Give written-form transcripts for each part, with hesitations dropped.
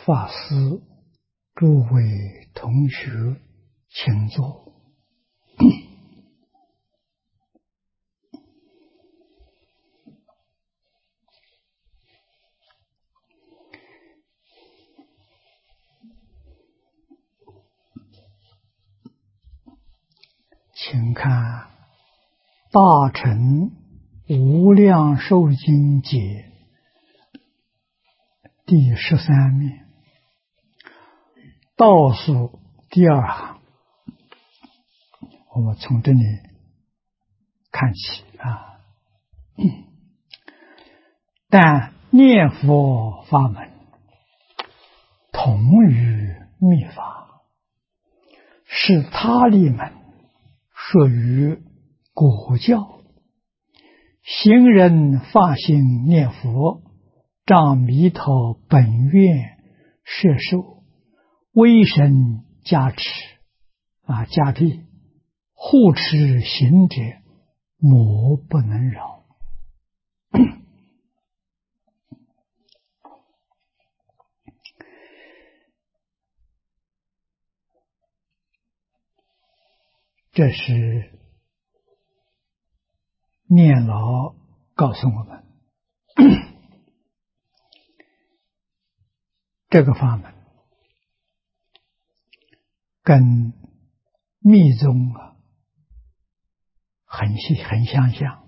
法师、诸位同学，请坐。请看《大乘无量寿经解》第13面，倒数第二行，我们从这里看起啊。但念佛法门同于密法，是他力门，属于果教。行人发心念佛，仗弥陀本愿摄受，威神加持加庇，护持行者，魔不能扰。这是念老告诉我们，这个法门跟密宗很相像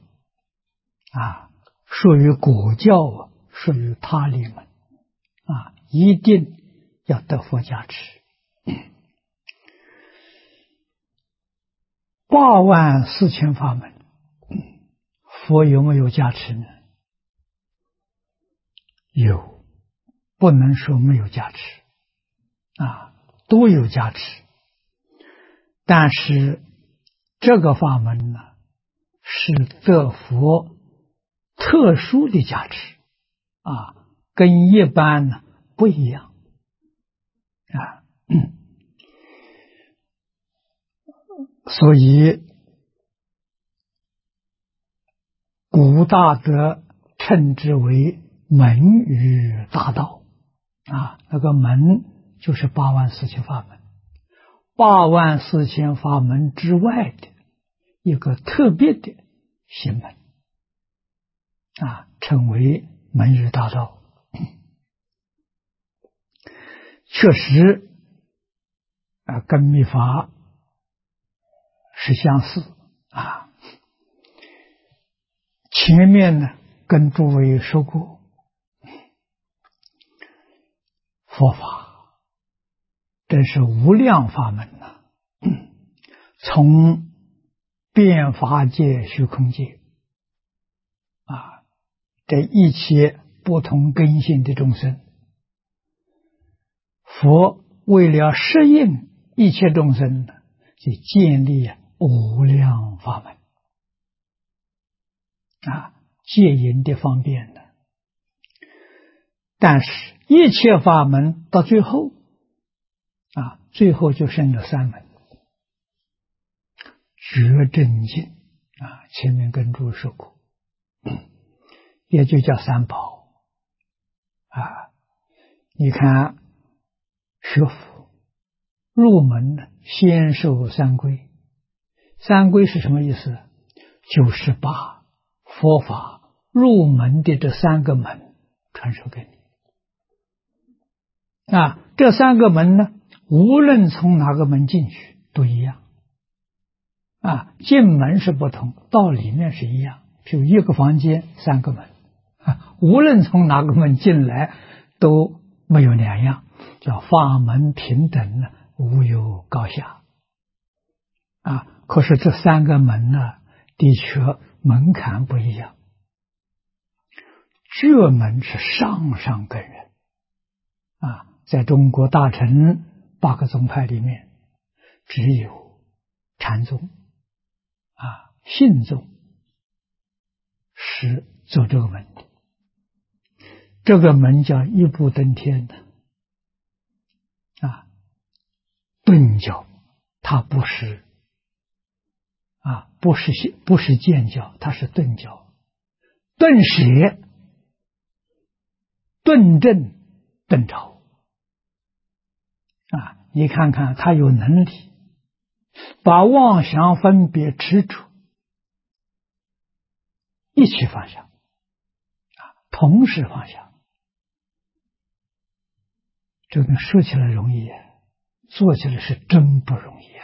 属于果教属于他力门一定要得佛加持。84000法门，佛有没有加持呢？有，不能说没有加持都有加持。但是这个法门呢，是得佛特殊的加持跟一般呢不一样所以古大德称之为门与大道那个门就是84000法门，84000法门之外的一个特别的行门称为门与大道。确实跟密法是相似前面呢跟诸位说过，佛法真是无量法门从变法界、虚空界这一切不同根性的众生，佛为了适应一切众生就建立无量法门戒淫的方便但是一切法门到最后就剩了3门，觉正净前面跟诸位说过，也就叫三宝你看学佛入门先受三归，三归是什么意思？就是把佛法入门的这3个门传授给你这3个门呢，无论从哪个门进去都一样进门是不同，到里面是一样，就一个房间3个门无论从哪个门进来都没有两样，叫法门平等无有高下可是这3个门呢，的确门槛不一样。觉门是上上根人在中国大乘8个宗派里面，只有禅宗信宗是走这个门的，这个门叫一步登天的顿教，它不是见教，它是顿教。顿舍、顿正、顿超你看看他有能力把妄想分别执着一起放下，同时放下，这个说起来容易，做起来是真不容易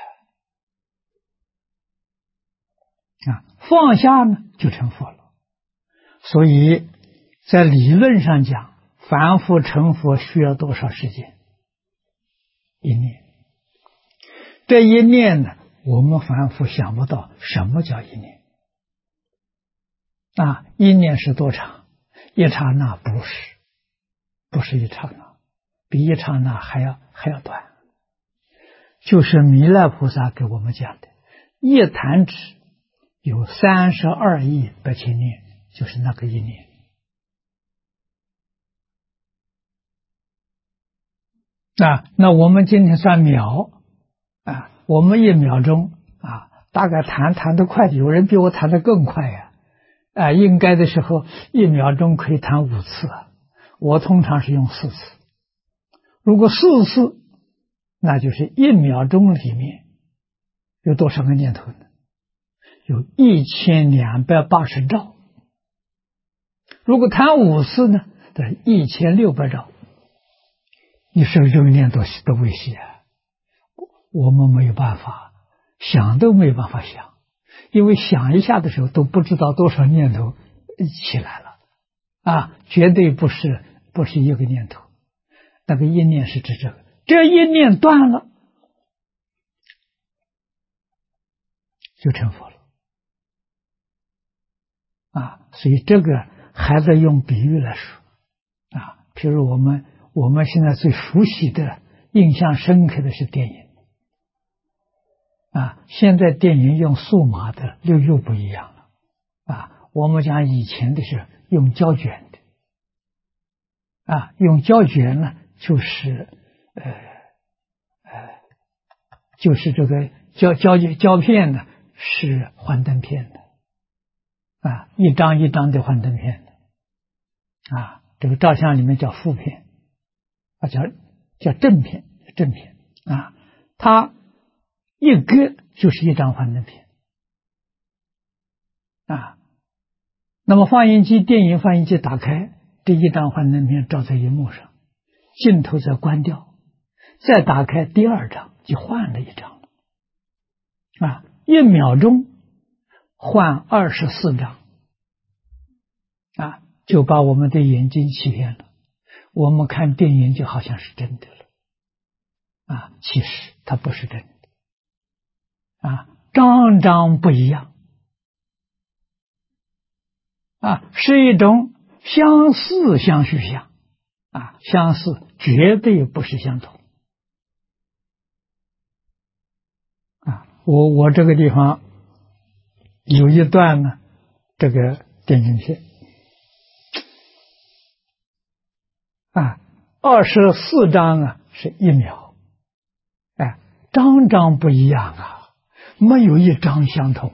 放下呢就成佛了。所以在理论上讲，凡夫成佛需要多少时间？一念。这一念呢，我们凡夫想不到什么叫一念一念是多长？一刹那不是一刹那，比一刹那还要短。就是弥勒菩萨给我们讲的，一弹指有32亿8千年，就是那个一念那我们今天算秒我们1秒钟大概弹得快，有人比我弹得更快应该的时候1秒钟可以弹5次我通常是用4次。如果4次，那就是1秒钟里面有多少个念头呢？有1280兆。如果弹5次呢，这是1600兆。你是不是这个念头都未息我们没有办法想，都没有办法想，因为想一下的时候都不知道多少念头起来了绝对不是一个念头。那个一念是指这个，这一念断了就成佛了所以这个还在用比喻来说譬如我们现在最熟悉的、印象深刻的是电影现在电影用数码的又不一样了我们讲以前的是用胶卷的用胶卷呢就是这个胶片呢是幻灯片的一张一张的幻灯片的这个照相里面叫负片叫正片它一割就是一张幻灯片那么电影放映机打开，这一张幻灯片照在荧幕上，镜头再关掉，再打开第2张，就换了一张1秒钟换24张就把我们的眼睛欺骗了。我们看电影就好像是真的了其实它不是真的张张不一样是一种相似相续相相似绝对不是相同我这个地方有一段呢，这个电影片24张是1秒张张不一样没有一张相同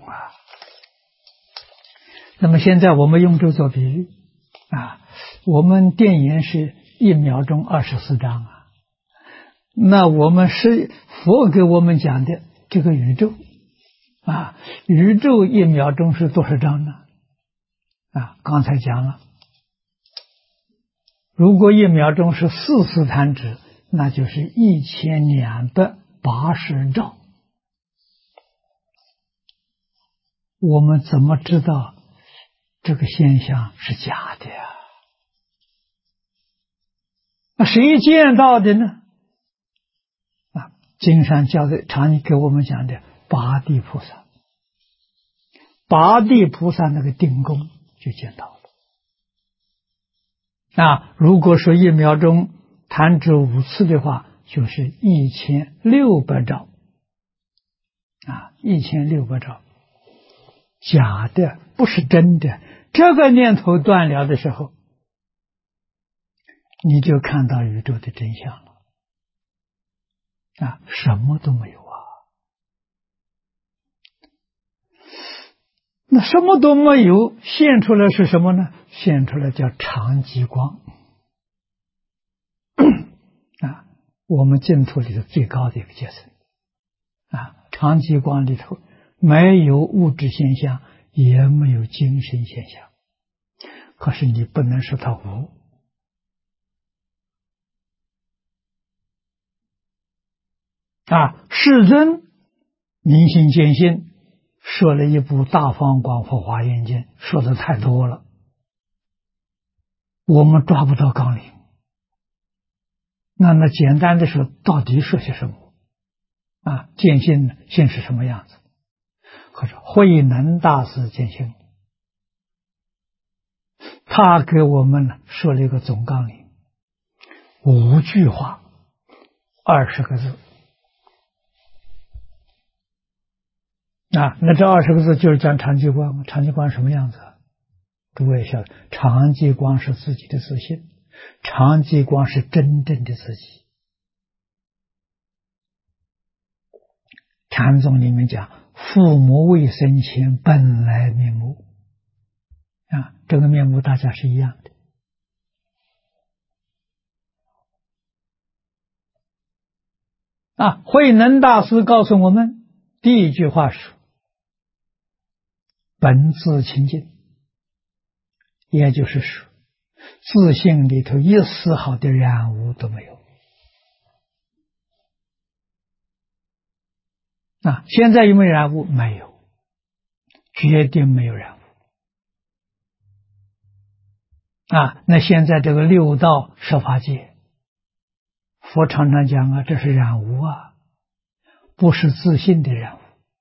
那么现在我们用这做比喻我们电影是1秒钟24张那我们是佛给我们讲的这个宇宙宇宙1秒钟是多少张呢刚才讲了，如果1秒钟是4次弹指，那就是1280兆。我们怎么知道这个现象是假的谁见到的呢？经上常给我们讲的八地菩萨，八地菩萨那个定功就见到了如果说1秒钟弹指5次的话，就是1600兆1600兆，假的不是真的。这个念头断了的时候，你就看到宇宙的真相了什么都没有那什么都没有，现出来是什么呢？现出来叫常寂光我们净土里头最高的一个阶层长寂光里头没有物质现象，也没有精神现象，可是你不能说它无世尊明心见性说了一部《大方广佛华严经》，说的太多了，我们抓不到纲领。那简单的说，到底说些什么见性呢？性是什么样子？或者慧能大师见性，他给我们呢说了一个总纲领，5句话，20个字那这20个字就是讲常寂光。常寂光什么样子？诸位晓得，常寂光是自己的自性，常寂光是真正的自己。禅宗里面讲父母未生前本来面目这个面目大家是一样的慧能大师告诉我们，第一句话是本自清净，也就是说自性里头一丝毫的染污都没有现在有没有染污？没有，绝对没有染污那现在这个六道十法界，佛常常讲这是染污不是自性的染污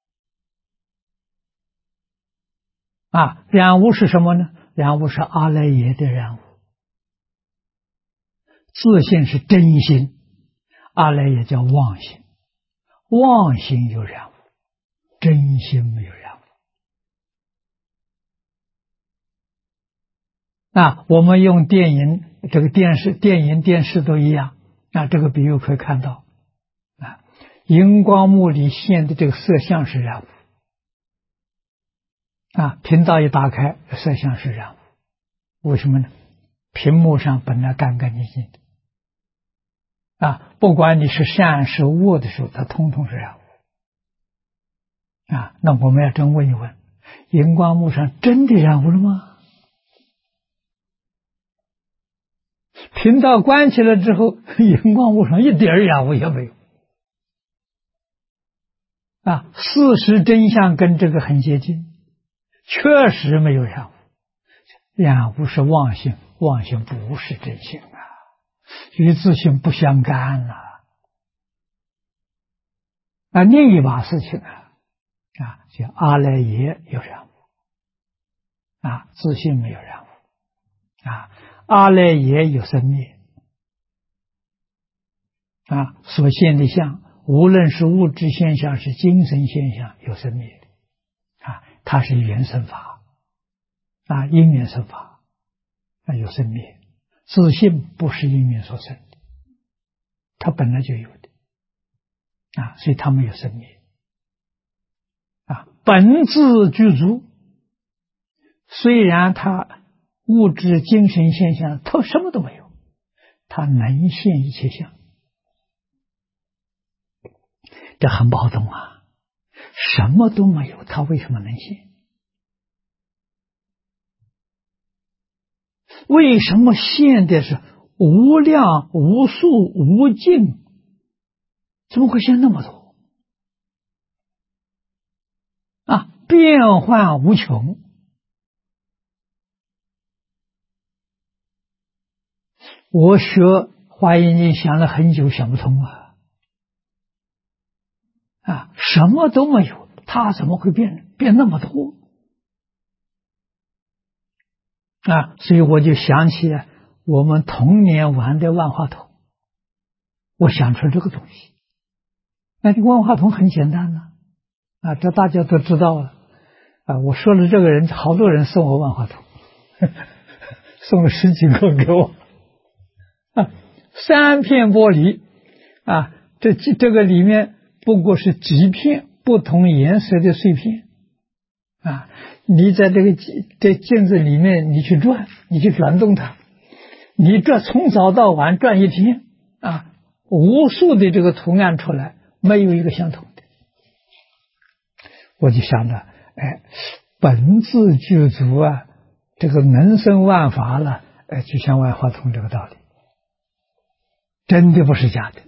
染污是什么呢？染污是阿赖耶的染污，自性是真心，阿赖耶叫妄心，妄心有染污，真心没有染污我们用电影这个电视都一样这个比喻可以看到荧光幕里现的这个色相是染污频道一打开，色相是染污，为什么呢？屏幕上本来干干净净的不管你是善是恶的时候，它通通是染污那我们要真问一问，荧光幕上真的染污了吗？频道关起来之后，荧光幕上一点染污也没有事实真相跟这个很接近，确实没有染污，染污是妄性，妄性不是真性与自性不相干另一码事情叫阿赖耶有染污自性没有染污阿赖耶有生灭所现的相，无论是物质现象是精神现象，有生灭它是缘生法因缘生法有生灭，自性不是因缘所生的，它本来就有的所以它没有生灭本自具足，虽然它物质精神现象它什么都没有，它能现一切相，这很不好懂什么都没有，它为什么能现？为什么现的是无量无数无尽？怎么会现那么多变幻无穷？我学华严经想了很久，想不通什么都没有，它怎么会变那么多所以我就想起我们童年玩的万花筒，我想出这个东西。这个万花筒很简单这大家都知道了我说了这个人，好多人送我万花筒送了10几个给我3片玻璃这个里面不过是几片不同颜色的碎片你在这镜子里面你去转动它，你从早到晚转一天无数的这个图案出来，没有一个相同的。我就想着，哎，本自具足啊，这个能生万法了，哎，就像万法通这个道理，真的不是假的。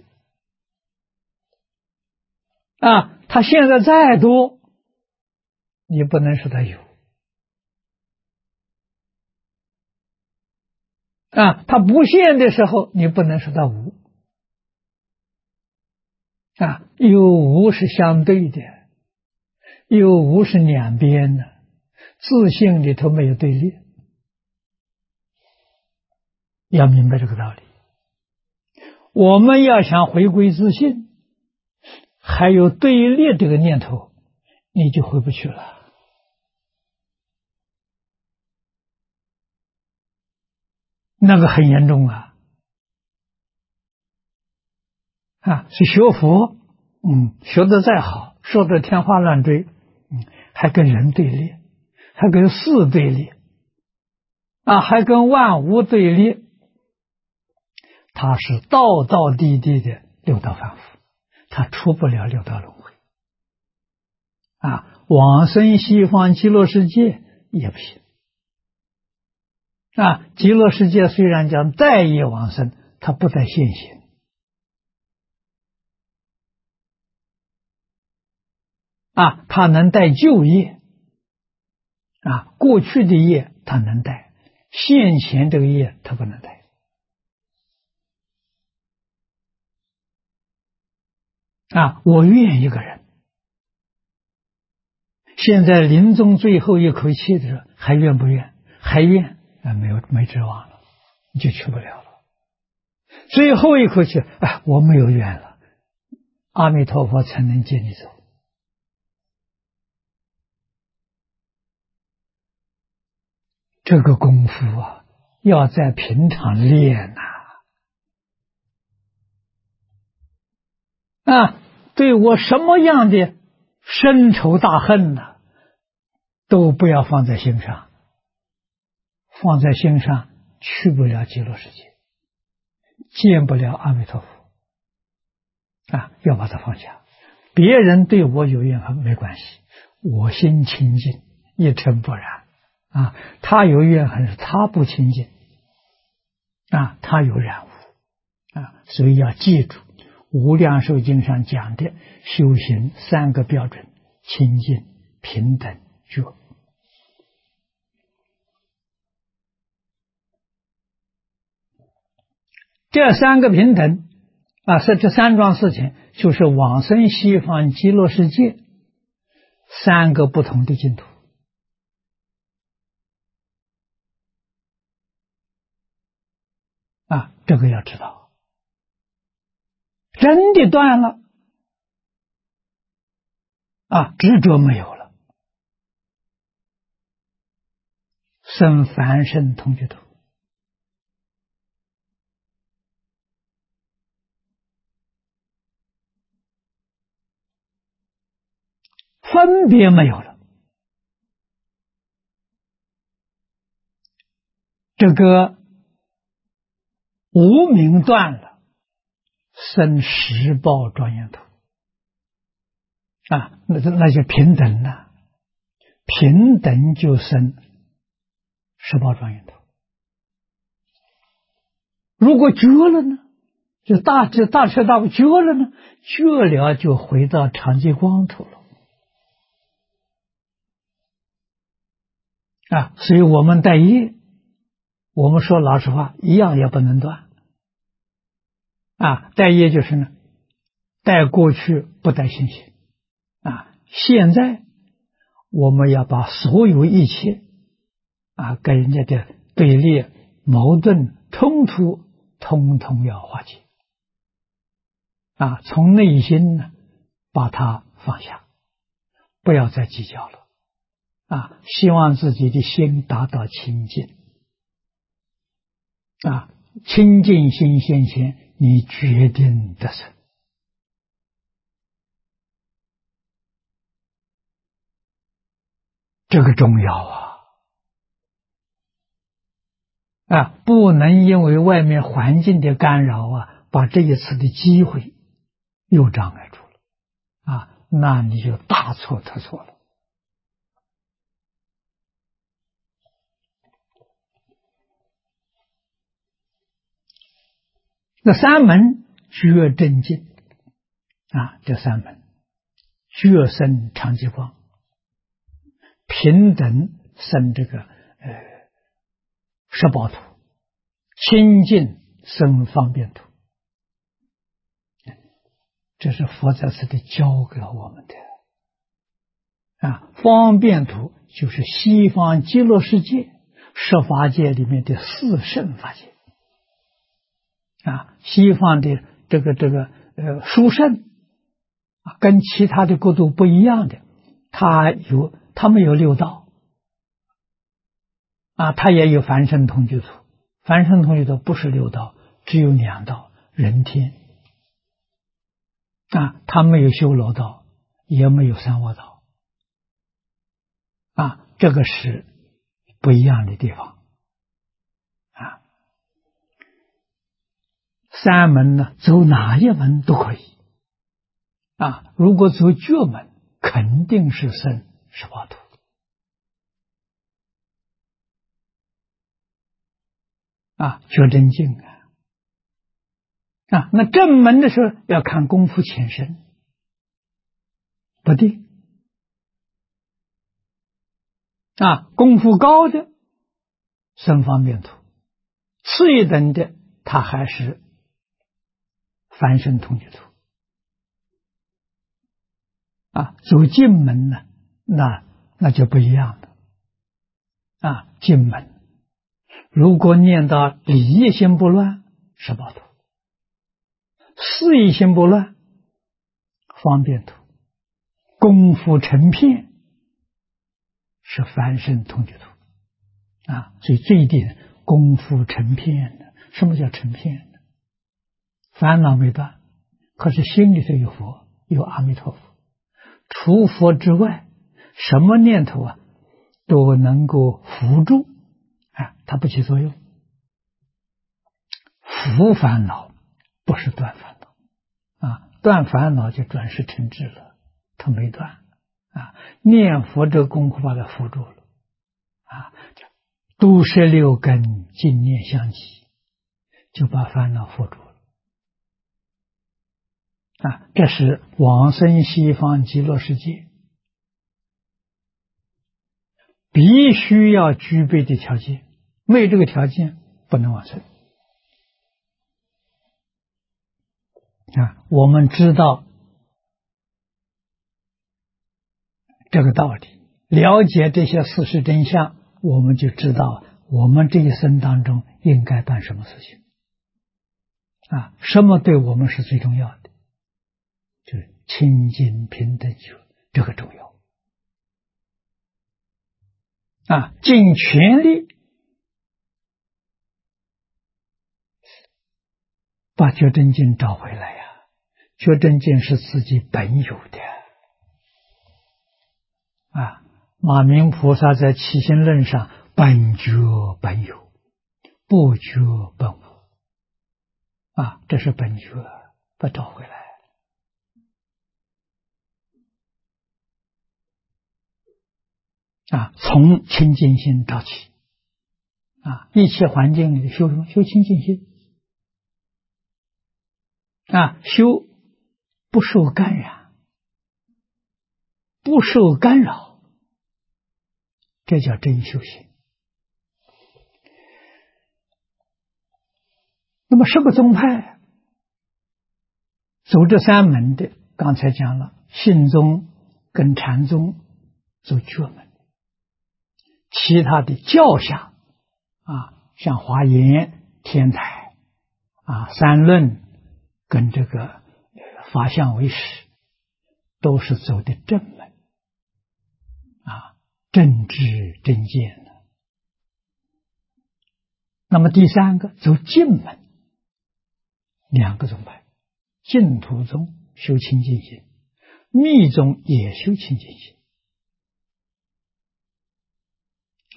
啊，他现在再多，你不能说他有。啊，他不现的时候，你不能说他无。啊，有无是相对的，有无是两边的，自性里头没有对立，要明白这个道理。我们要想回归自性，还有对立这个念头，你就回不去了。那个很严重啊！啊，是学佛，学得再好，说得天花乱坠，还跟人对立，还跟事对立，啊，还跟万物对立，他是道道地地的六道凡夫，他出不了六道轮回，啊，往生西方极乐世界也不行，啊，极乐世界虽然讲带业往生，他不带现行。啊，他能带旧业，啊，过去的业他能带，现前这个业他不能带。啊，我愿一个人，现在临终最后一口气的时候，还愿不愿？还愿，没指望了，你就去不了了。最后一口气，我没有愿了，阿弥陀佛才能接你走。这个功夫啊，要在平常练对我什么样的深仇大恨都不要放在心上，放在心上去不了极乐世界，见不了阿弥陀佛。要把它放下。别人对我有怨恨没关系，我心清净，一尘不染。他有怨恨是他不清净，他有染污，所以要记住无量寿经上讲的修行三个标准：清净、平等、觉。这三个平等是这三桩事情，就是往生西方极乐世界三个不同的净土。这个要知道，真的断了，执着没有了，生凡圣同居土。分别没有了，这个无明断了，生十报庄严土。那就平等了，平等就生十报庄严土。如果绝了呢？就大彻大悟绝了呢？绝了就回到常寂光土了。所以我们带业，我们说老实话，一样也不能断。带业就是呢，带过去不带现行。现在我们要把所有一切跟人家的对立、矛盾、冲突，通通要化解。从内心呢把它放下，不要再计较了。希望自己的心达到清净。清净心现前，你决定得胜。这个重要不能因为外面环境的干扰把这一次的机会又障碍住了那你就大错特错了。那三门觉正净这三门觉生常寂光，平等生这个十宝土，清净生方便土，这是佛在此地教给我们的方便土就是西方极乐世界十法界里面的四圣法界西方的这个殊胜跟其他的国度不一样的，他们有六道他也有凡圣同居土，凡圣同居土不是六道，只有两道，人天他没有修罗道，也没有三恶道这个是不一样的地方三门呢，走哪一门都可以如果走觉门，肯定是生十八土觉真净那正门的时候要看功夫浅深，不定功夫高的生方便土，次一等的他还是凡圣同居土走净门呢，那就不一样了净门如果念到理业心不乱，十八土；事业心不乱，方便土；功夫成片，是凡圣同居土所以这一点功夫成片呢，什么叫成片呢？烦恼没断，可是心里头有佛，有阿弥陀佛，除佛之外，什么念头都能够扶住它不起作用。扶烦恼不是断烦恼断烦恼就转世成智了，它没断念佛这个功夫把它扶住了都摄六根净念相继，就把烦恼扶住了这是往生西方极乐世界必须要具备的条件，没有这个条件不能往生我们知道这个道理，了解这些事实真相，我们就知道我们这一生当中应该办什么事情什么对我们是最重要的，就是清净平等觉，这个重要尽全力把觉真经找回来觉真经是自己本有的马明菩萨在起心论上，本觉本有，不觉本无这是本觉，把找回来从清净心找起一切环境里修什么？修清净心修不受感染，不受干扰，这叫真修行。那么什么宗派走这三门的？刚才讲了，信宗跟禅宗走觉门，其他的教下像华严、天台三论跟这个法相为实，都是走的正门正知正见那么第三个走净门，两个宗派，净土宗修清净心，密宗也修清净心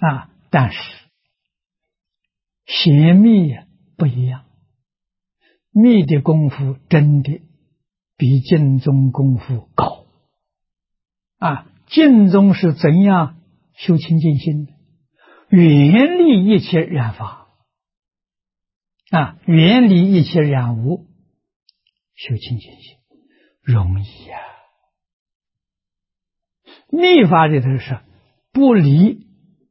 但是显密不一样， 密的功夫真的比净宗功夫高净宗是怎样修清净心的？远离一切染法远离一切染污，修清净心容易密法里头是不离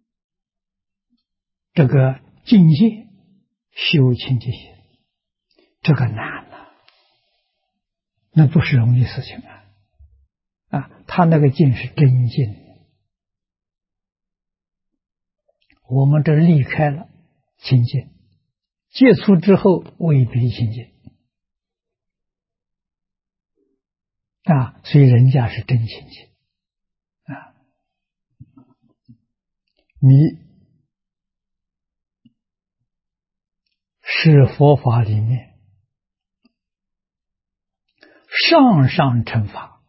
这个境界修清净心，这个难那不是容易事情他那个境是真境，我们这离开了清净，接触之后未必清净所以人家是真清净你是佛法里面上上乘法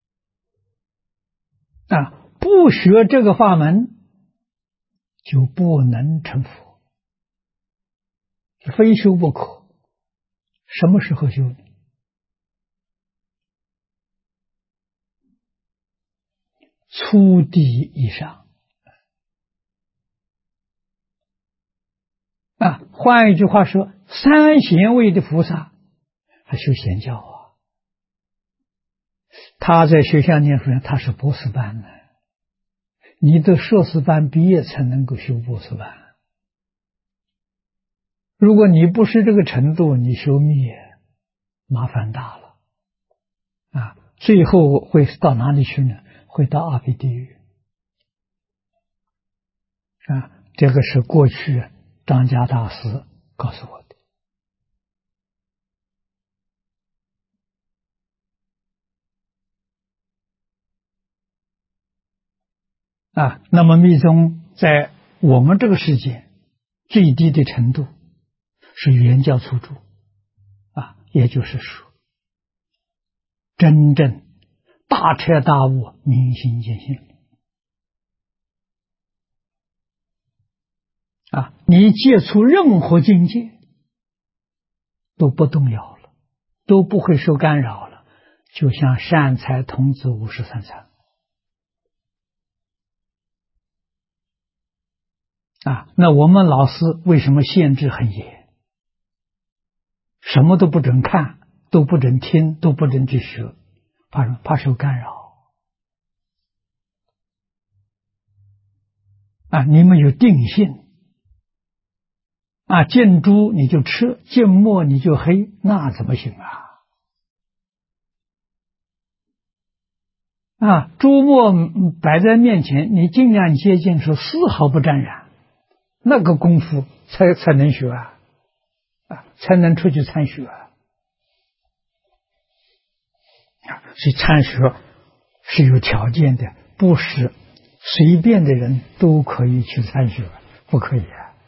不学这个法门就不能成佛，非修不可。什么时候修呢？初地以上换一句话说，三贤位的菩萨还修显教他在学校念书上他是博士班的，你的硕士班毕业才能够修博士班。如果你不是这个程度，你修密麻烦大了最后会到哪里去呢？会到阿鼻地狱这个是过去张家大师告诉我的那么密宗在我们这个世界最低的程度是原教初住也就是说真正大彻大悟，明心见性你接触任何境界都不动摇了，都不会受干扰了，就像善财童子53参那我们老师为什么限制很严？什么都不准看，都不准听，都不准去学，怕受干扰你们有定性见猪你就吃，见墨你就黑，那怎么行猪墨摆在面前，你尽量接近，说丝毫不沾染，那个功夫才能学才能出去参学所以参学是有条件的，不是随便的人都可以去参学，不可以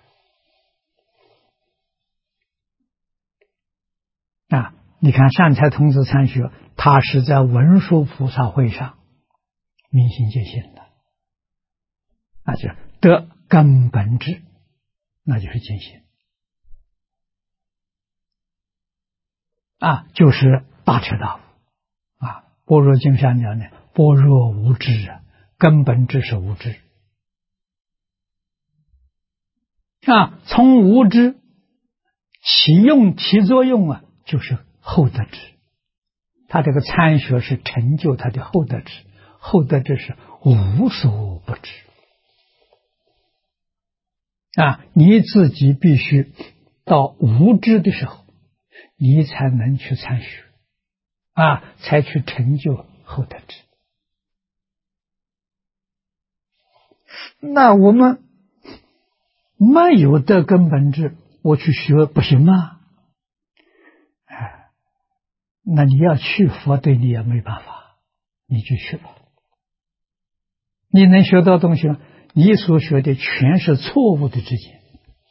你看善财童子参学，他是在文殊菩萨会上明心见性的就得根本智，那就是见性就是大彻大悟般若经上讲呢，般若无知根本智是无知从无知起作用就是后得智，他这个参学是成就他的后得智，后得智是无所不知你自己必须到无知的时候，你才能去参学才去成就后得智。那我们没有得根本智，我去学不行吗？那你要去，佛对你也没办法，你就去吧。你能学到东西吗？你所学的全是错误的知见，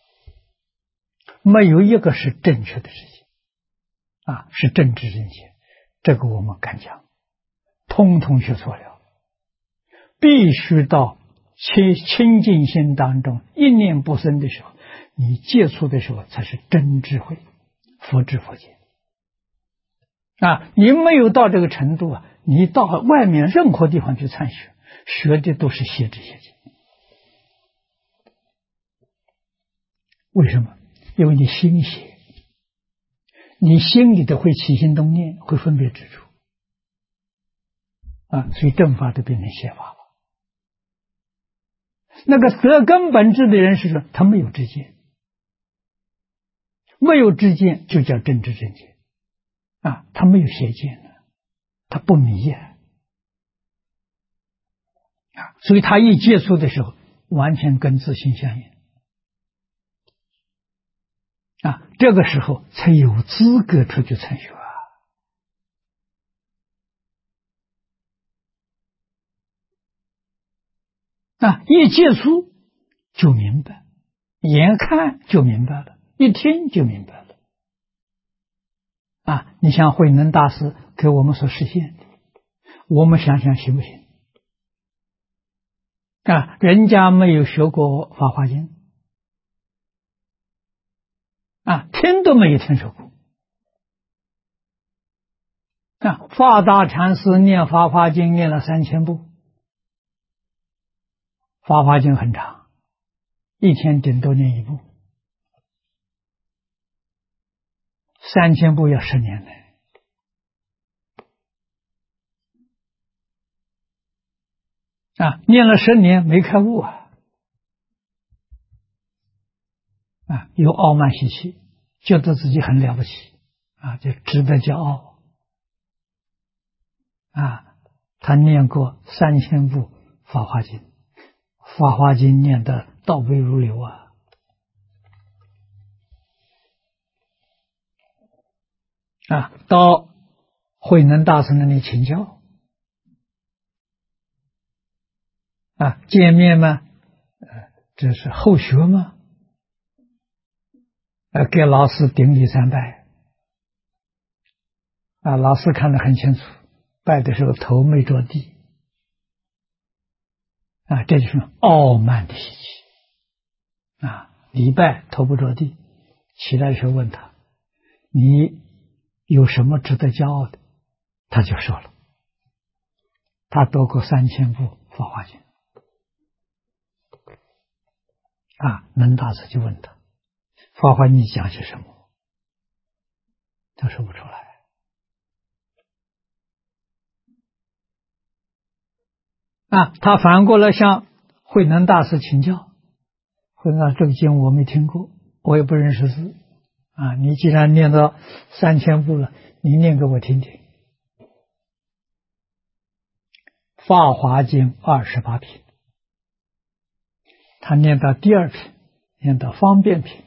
没有一个是正确的知见是正知正见，这个我们敢讲，通通学错了。必须到清净心当中一念不生的时候，你接触的时候才是真智慧，佛知佛见你没有到这个程度你到外面任何地方去参学，学的都是邪知邪见。为什么？因为你心邪，你心里的会起心动念，会分别执着所以正法都变成邪法了。那个得根本智的人是说，他没有知见，没有知见就叫正知正见他没有邪见他不迷所以他一接触的时候，完全跟自性相应这个时候才有资格出去参学一接触就明白，眼看就明白了，一听就明白了你像慧能大师给我们所实现的，我们想想行不行人家没有学过法华经听都没有听说过法大禅师念法华经念了3000部，法华经很长，一天顶多念1部，3000部要10年呢念了10年没开悟有傲慢习气，觉得自己很了不起就值得骄傲他念过3000部法华经，法华经念得倒背如流到慧能大师那里请教见面吗？这是后学吗？给老师顶礼3拜老师看得很清楚，拜的时候头没着地这就是傲慢的习气礼拜头不着地，起来的时候问他，你有什么值得骄傲的？他就说了，他读过3000部法华经能大师就问他，法华经讲些什么？他说不出来他反过来向慧能大师请教，慧能大师，这个经我没听过，我也不认识字你既然念到3000部了，你念给我听听。法华经28品，他念到第2品，念到方便品。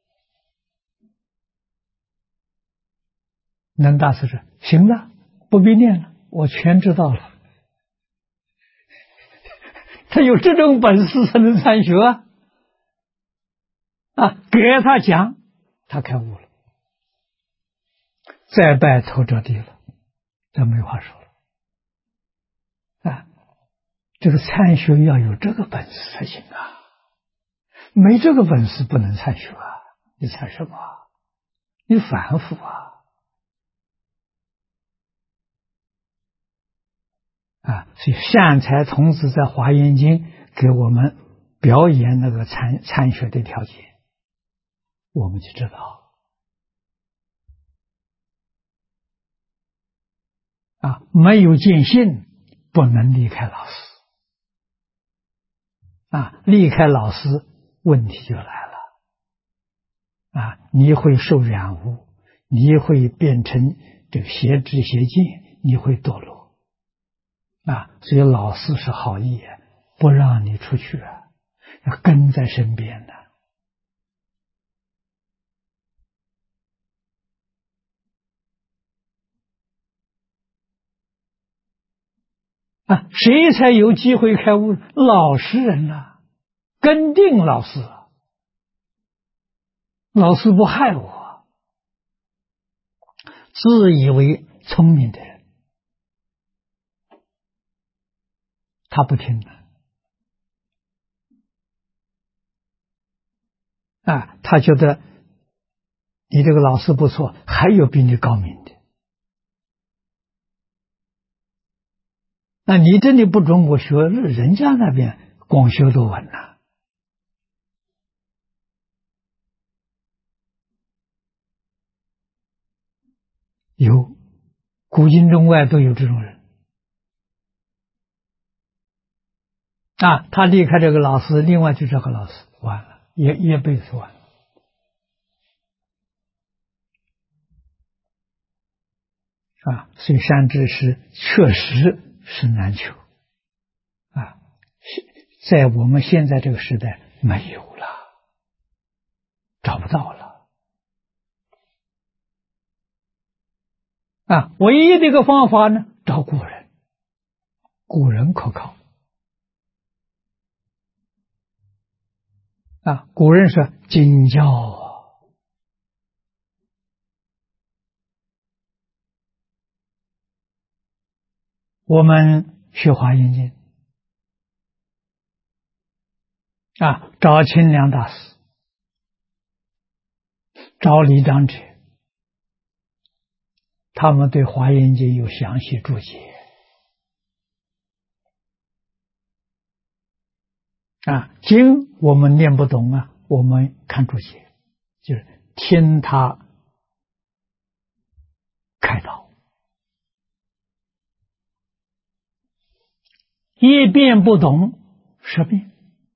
能大师说，行了，不必念了，我全知道了。他有这种本事才能参学给他讲，他开悟了，再拜头着地了，这没话说了这个参学要有这个本事才行没这个本事不能参学你参什么？你反腐所以善财童子在华严经给我们表演那个参学的条件，我们就知道没有见性不能离开老师离开老师问题就来了你会受染污，你会变成这个邪知邪见，你会堕落所以老师是好意不让你出去要跟在身边谁才有机会开悟？老实人跟定老师老师不害我，自以为聪明的人他不听他觉得你这个老师不错，还有比你高明的那你这里不准我学，人家那边光学都稳了。有，古今中外都有这种人。他离开这个老师，另外就这个老师，完了，一辈子完了。所以善知识确实是难求在我们现在这个时代没有了，找不到了唯一的一个方法呢，找古人，古人可靠古人说经教我们学华严经找清凉大师，找李章者，他们对华严经有详细注解经我们念不懂我们看注解，就是听他开导，一遍不懂10遍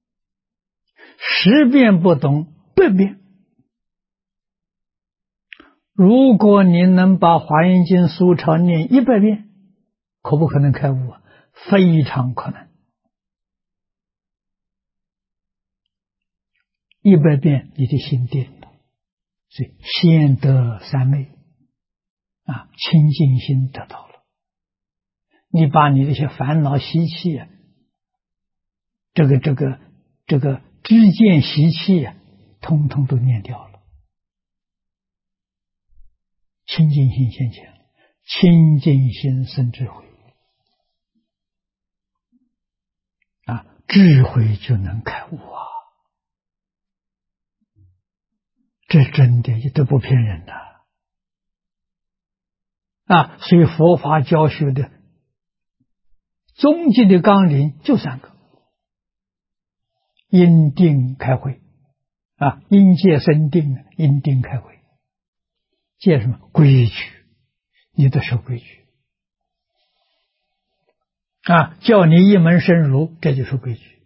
，10遍不懂100遍。如果你能把华严经苏抄念100遍，可不可能开悟非常可能。100遍你的心定了，所以先得三昧清净心得到了。你把你这些烦恼习气这个知见习气通通都念掉了，清净心现前，清净心生智慧智慧就能开悟这真的这不骗人的所以佛法教学的终极的纲领就3个：因定开慧因戒生定，因定开慧。戒什么？规矩，你得守规矩叫你一门深入，这就是规矩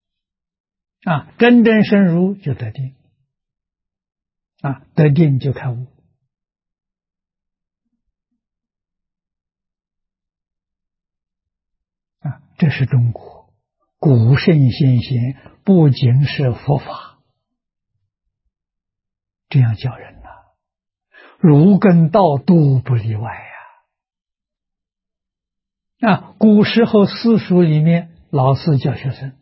真正深入就得定得定就开悟这是中国古圣先贤不仅是佛法这样教人儒跟道都不例外古时候私塾里面老师教学生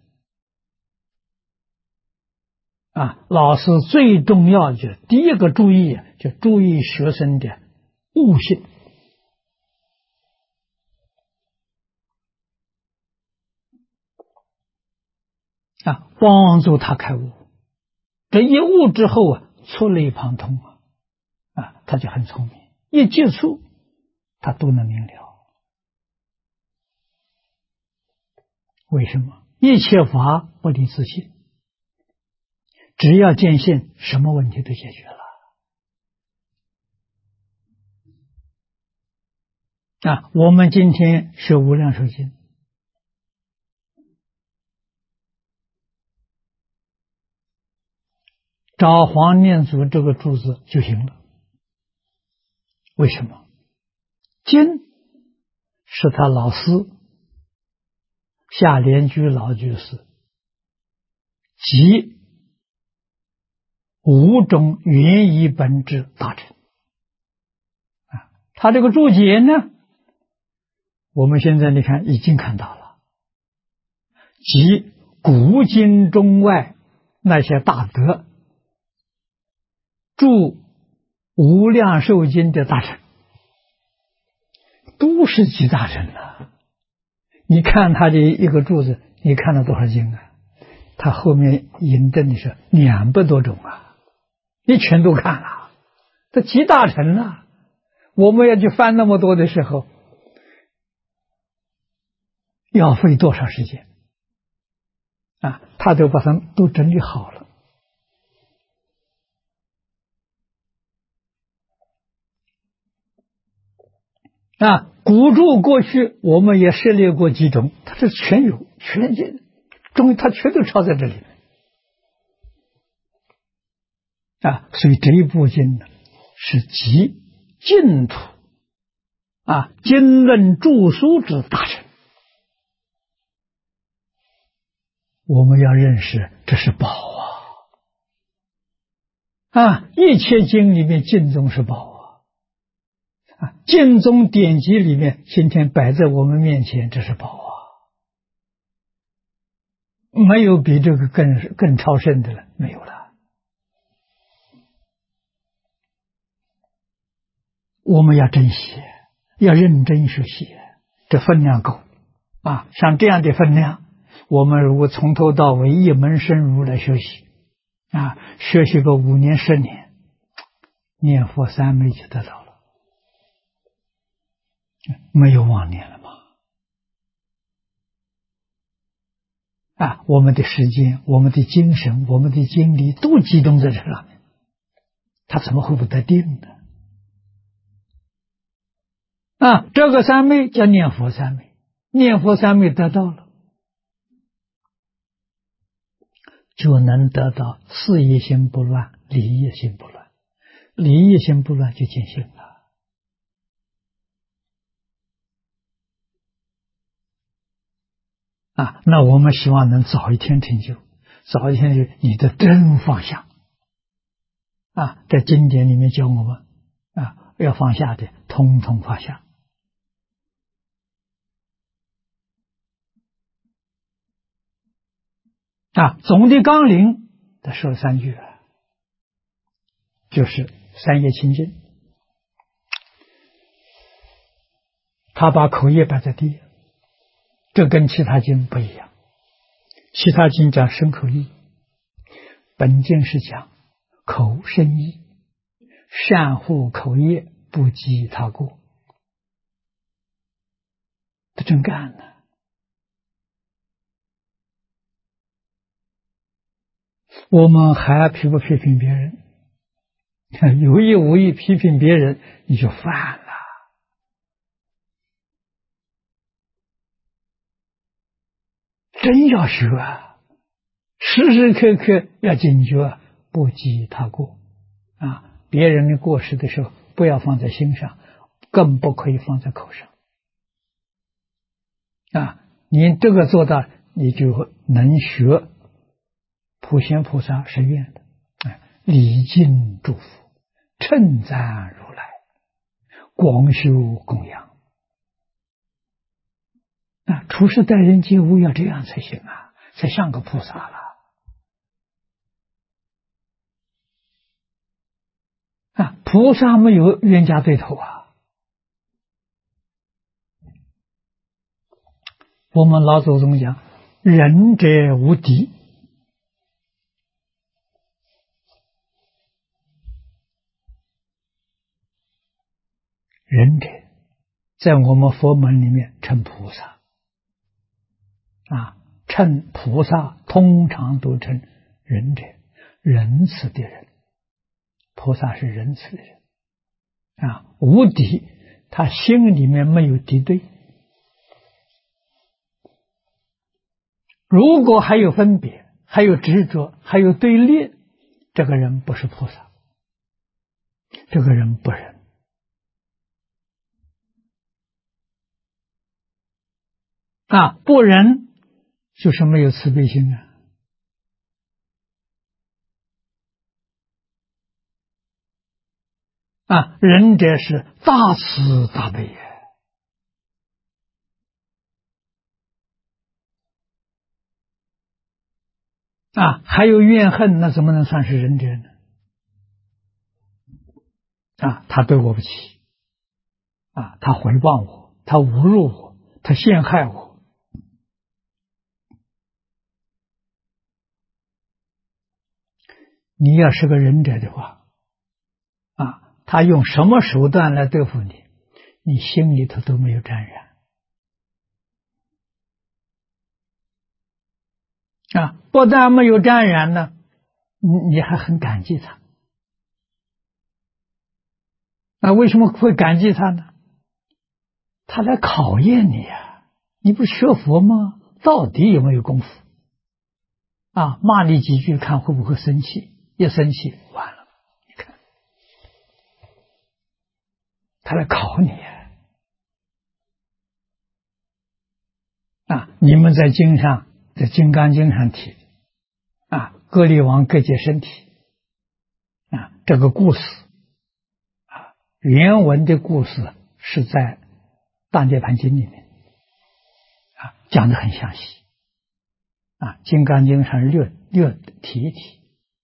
老师最重要就第一个注意就注意学生的悟性帮助他开悟。这一悟之后触类旁通他就很聪明，一接触他都能明了。为什么？一切法不离自性，只要见性，什么问题都解决了我们今天学无量寿经找黄念祖这个注字就行了。为什么？经是他老师夏莲居老居士集5种原意本质大成他这个注解呢，我们现在你看已经看到了，集古今中外那些大德注无量寿经的大成，都是集大成了。你看他的一个注子，你看了多少经他后面引证的是200多种你全都看了，这集大成了。我们要去翻那么多的时候， 要费多少时间啊？他都把它都整理好了。啊，古注过去我们也涉猎过几种，它这全有，全中它全都抄在这里面啊。所以这一部经呢，是集净土啊经论著书之大成。我们要认识这是宝啊！一切经里面净宗是宝啊！净宗典籍里面今天摆在我们面前，这是宝啊！没有比这个更超胜的了，没有了。我们要珍惜，要认真学习，这分量够啊！像这样的分量，我们如果从头到尾一门深入来学习啊，学习个5年10年，念佛三昧就得到了。没有妄念了吗？啊，我们的时间、我们的精神、我们的精力都集中在这上面，他怎么会不得定呢？啊，这个三昧叫念佛三昧，念佛三昧得到了，就能得到事业心不乱，理业心不乱，理业心不乱就见性了。啊，那我们希望能早一天成就，早一天就你的真放下。啊，在经典里面教我们啊，要放下的，通通放下。啊，总的纲领他说了3句，就是三业清净。他把口业摆在第一，这跟其他经不一样。其他经讲身口意，本经是讲口身意，善护口业，不积他过。他真干了。我们还批不批评别人？有意无意批评别人，你就犯了。真要学啊，时时刻刻要警觉，不积他过啊！别人的过失的时候，不要放在心上，更不可以放在口上啊！你这个做到，你就能学普贤菩萨是愿的，礼敬祝福，称赞如来，广修供养。啊，处事待人接物要这样才行啊，才像个菩萨了。啊，菩萨没有冤家对头啊。我们老祖宗讲，仁者无敌。仁者在我们佛门里面称菩萨。啊，称菩萨通常都称仁者，仁慈的人。菩萨是仁慈的人啊，无敌，他心里面没有敌对。如果还有分别，还有执着，还有对立，这个人不是菩萨，这个人不仁啊，不仁就是没有慈悲心啊。啊，仁者是大慈大悲也。啊，还有怨恨，那怎么能算是仁者呢？啊，他对我不起，啊，他回报我，他侮辱我，他陷害我。你要是个仁者的话，啊，他用什么手段来对付你，你心里头都没有沾染。 不但没有沾染呢，你还很感激他。为什么会感激他呢？他来考验你呀，你不是学佛吗？到底有没有功夫？骂你几句，看会不会生气？一生气，完了，你看，他来考你呀。你们在经上，在《金刚经》上提割力王割截身体这个故事原文的故事是在《大涅盘经》里面讲得很详细金刚经》上略提一提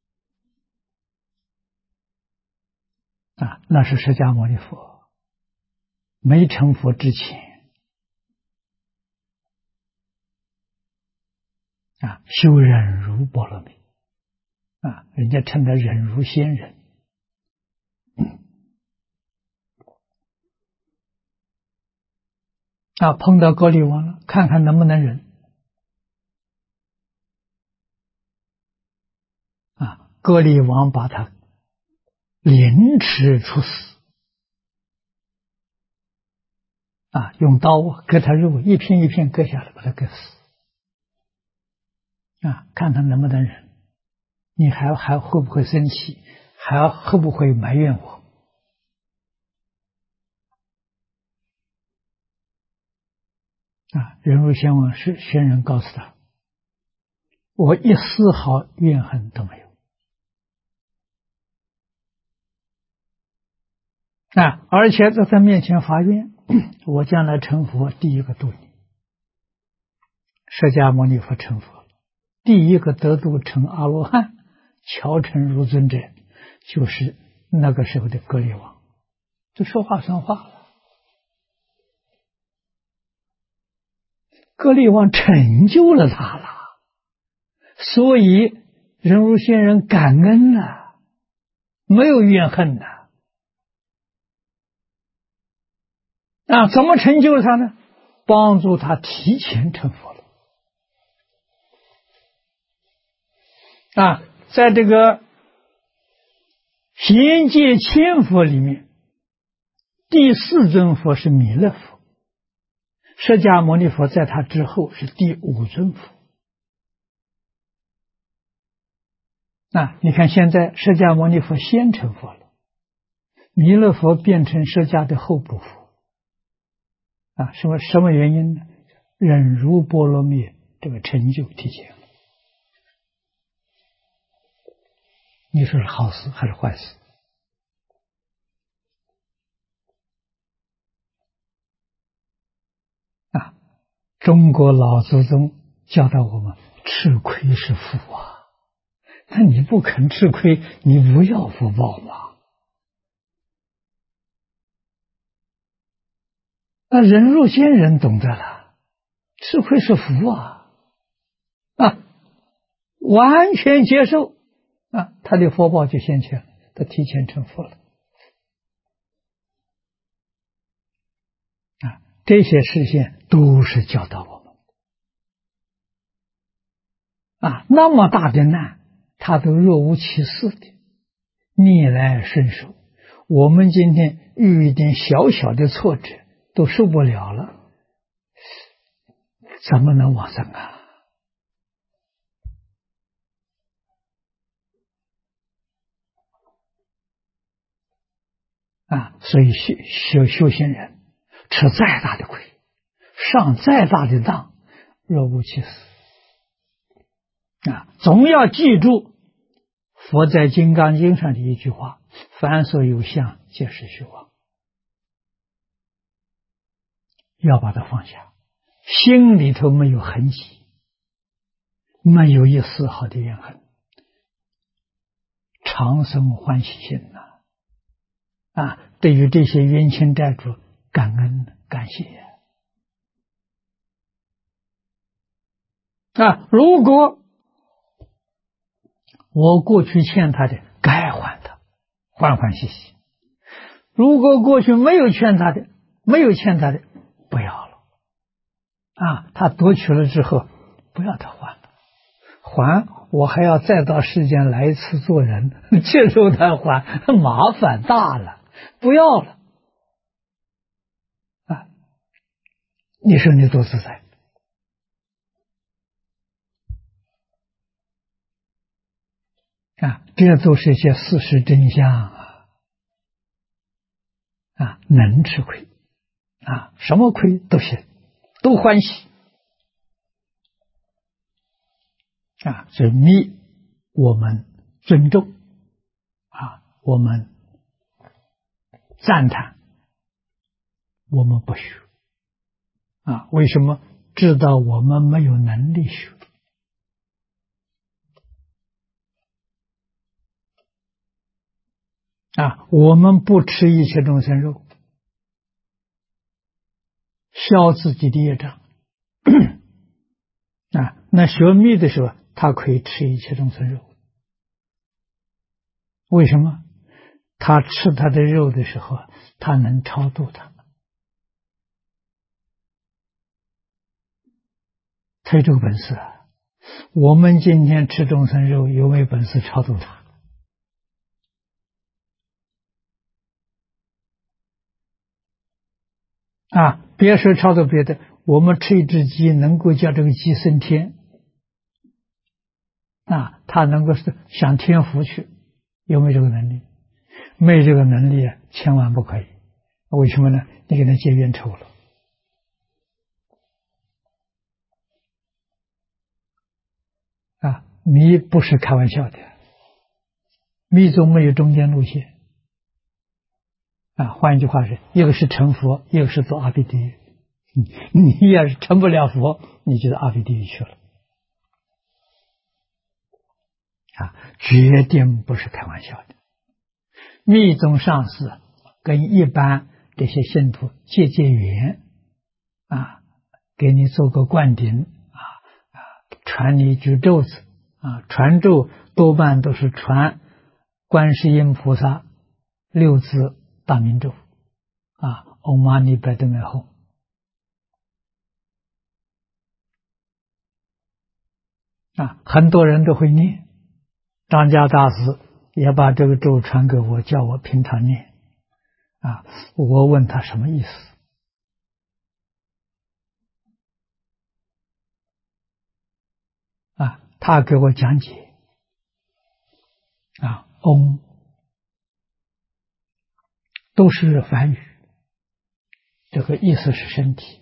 那是释迦牟尼佛没成佛之前修忍辱波罗蜜人家称他忍辱仙人。碰到割力王了，看看能不能忍割力王把他凌迟处死用刀割他肉，一片一片割下来，把他割死看他能不能忍，你还会不会生气，还会不会埋怨我忍辱仙王是仙人告诉他，我一丝毫怨恨都没有而且在他面前发愿，我将来成佛第一个度你。释迦牟尼佛成佛了，第一个得度成阿罗汉乔成如尊者就是那个时候的割力王，这说话算话了。割力王成就了他了，所以忍辱仙人感恩了，没有怨恨了怎么成就他呢？帮助他提前成佛了在这个贤界千佛里面，第四尊佛是弥勒佛，释迦牟尼佛在他之后是第五尊佛你看现在释迦牟尼佛先成佛了，弥勒佛变成释迦的后部佛什么原因呢？忍辱波罗蜜这个成就提前了，你说是好事还是坏事？中国老祖宗教导我们，吃亏是福那你不肯吃亏，你不要福报嘛。忍辱仙人懂得了，吃亏是福完全接受他的福报就现前了，他提前成佛了这些事情都是教导我们那么大的难他都若无其事的逆来顺受，我们今天遇一点小小的挫折都受不了了，怎么能往生所以修行人吃再大的亏，上再大的当，若无其事总要记住佛在《金刚经》上的一句话：凡所有相，皆是虚妄。要把它放下，心里头没有痕迹，没有一丝毫的怨恨，常生欢喜心对于这些冤亲债主感恩感谢如果我过去欠他的，该还他，欢欢喜喜；如果过去没有欠他的，不要了他夺取了之后，不要他还了， 还，我还要再到世间来一次做人，接受他还，麻烦大了，不要了啊！你说你多自在啊！这都是一些事实真相啊！能吃亏啊，什么亏都行，都欢喜啊！所以密我们尊重啊，我们赞叹，我们不学啊？为什么？知道我们没有能力学啊！我们不吃一切众生肉，消自己的业障啊！那学密的时候，他可以吃一切众生肉，为什么？他吃他的肉的时候，他能超度他，他有这个本事啊！我们今天吃众生肉，有没有本事超度他？啊，别说超度别的，我们吃一只鸡，能够叫这个鸡升天啊，他能够是享天福去，有没有这个能力？没有这个能力啊，千万不可以。为什么呢？你给他结冤仇了啊！迷不是开玩笑的，迷中没有中间路线啊。换一句话是，一个是成佛，一个是做阿鼻地狱。你要是成不了佛，你就到阿鼻地狱去了啊！决定不是开玩笑的。密宗上师跟一般这些信徒结缘啊，给你做个灌顶传你一句咒子啊，传咒多半都是传观世音菩萨六字大明咒啊，Om Mani Padme Hum啊，很多人都会念。张家大师也把这个咒传给我，叫我平常念啊。我问他什么意思啊，他给我讲解啊，Om都是梵语，这个意思是身体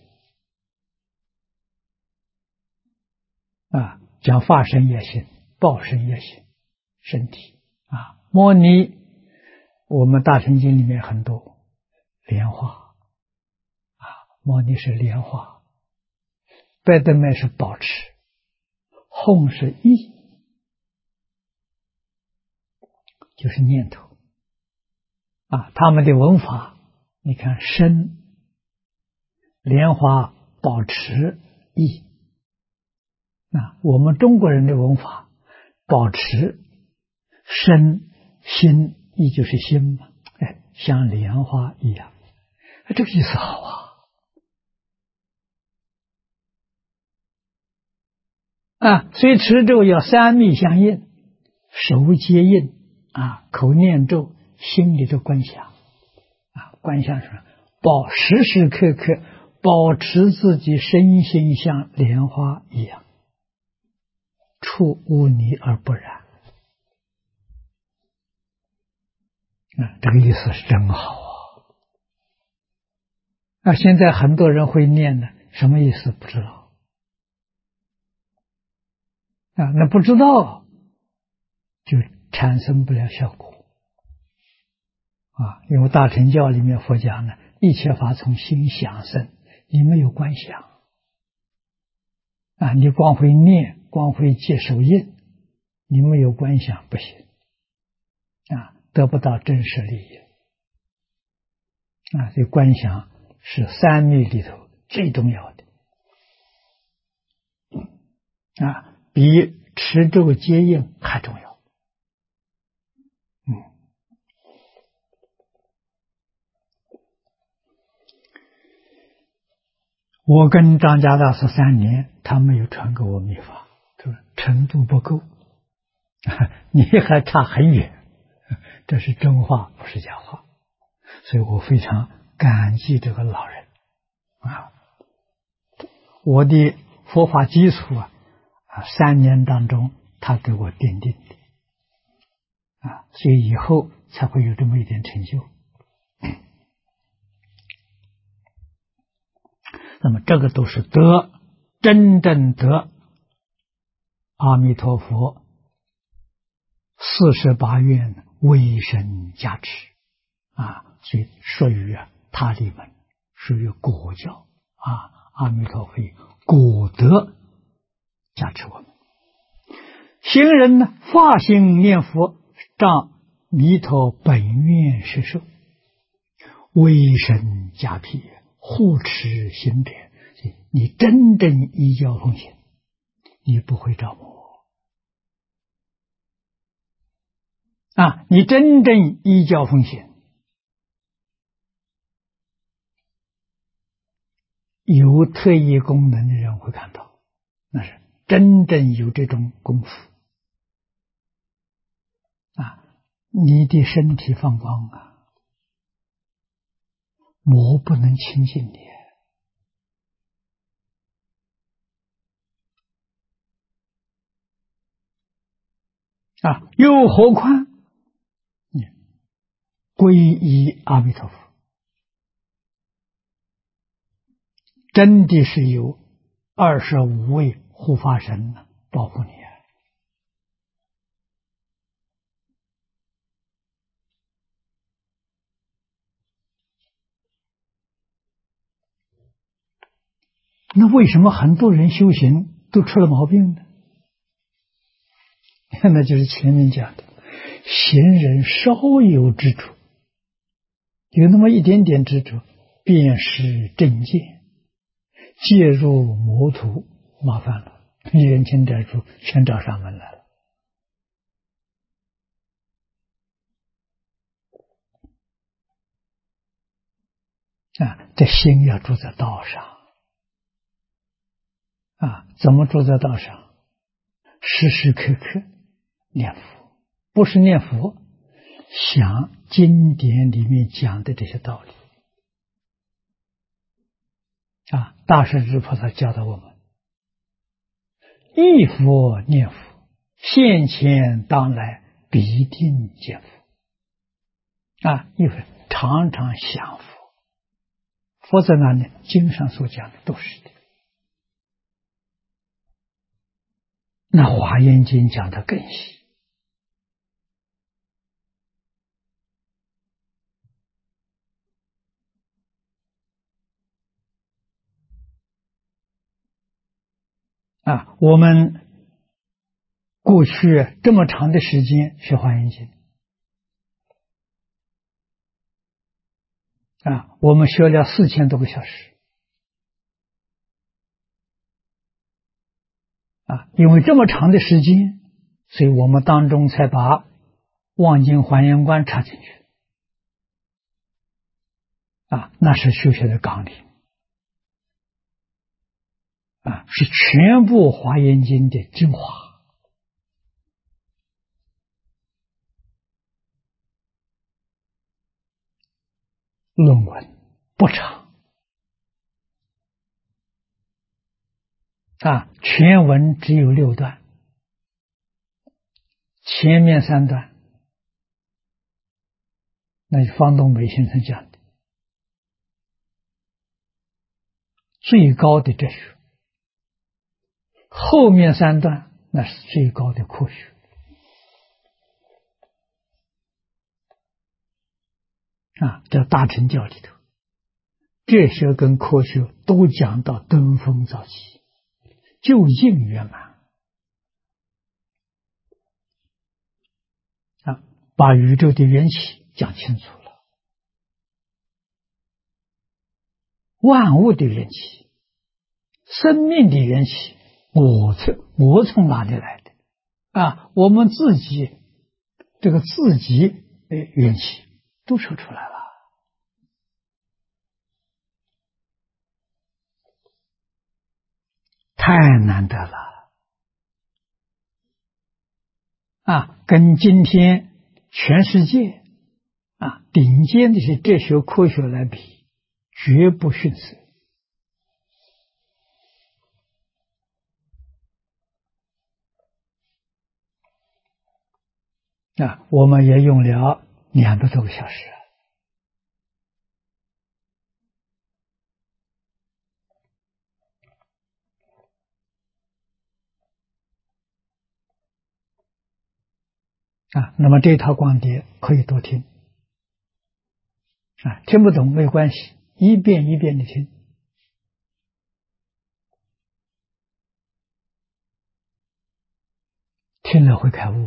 啊，讲化身也行，报身也行，身体啊。摩尼，我们大乘经里面很多莲花啊，摩尼是莲花，拜德麦是保持，吽是意，就是念头啊。他们的文法，你看身、莲花、保持、意。那我们中国人的文法，保持、身、心，意就是心嘛，哎，像莲花一样，这个意思好啊！所以持咒要三密相应，手接应啊，口念咒，心里的观想啊，观想什么？时时刻刻保持自己身心像莲花一样，处污泥而不染啊，这个意思是真好啊！现在很多人会念的，什么意思不知道啊？那不知道就产生不了效果啊！因为大乘教里面佛讲呢，一切法从心想生，你没有观想啊，你光会念，光会接手印，你没有观想不行啊，得不到真实利益啊！所以观想是三密里头最重要的啊，比持咒接应还重要。我跟张家大师3年，他没有传给我密法， 程度不够，你还差很远。这是真话，不是假话。所以我非常感激这个老人啊！我的佛法基础3年当中，他给我奠定的所以以后才会有这么一点成就。那么这个都是得，真正得阿弥陀佛48愿威神加持所以属于他力门，属于果教阿弥陀佛果德加持我们。行人呢，发心念佛，仗弥陀本愿施受，威神加庇，护持行者。你真正依教奉行，你不会着魔你真正依教奉行，有特异功能的人会看到，那是真正有这种功夫你的身体放光魔不能亲近你又何况你皈依阿弥陀佛，真的是有25位护法神保护你那为什么很多人修行都出了毛病呢？那就是前面讲的，行人稍有执着，有那么一点点执着，便是正见，介入魔途，麻烦了，冤亲债主全找上门来了这心要住在道上怎么住在道上？时时刻刻念佛，不是念佛，想经典里面讲的这些道理大势至菩萨教导我们，忆佛念佛，现前当来必定见佛一会常常想佛，佛在哪里？经上所讲的都是的。那华严经讲的更细我们过去这么长的时间学华严经我们学了4000多个小时因为这么长的时间，所以我们当中才把望经还原观插进去那是修学的纲领是全部华严经的精华论文不长全文只有6段，前面3段那是方东美先生讲的最高的哲学，后面3段那是最高的科学这大乘教里头，哲学跟科学都讲到登峰造极，究竟圆满把宇宙的缘起讲清楚了，万物的缘起，生命的缘起，我从哪里来的我们自己这个自己缘起都说出来了，太难得了跟今天全世界顶尖的一些哲学科学来比，绝不逊色。我们也用了200多个小时。那么这套光碟可以多听。听不懂没有关系，一遍一遍的听。听了会开悟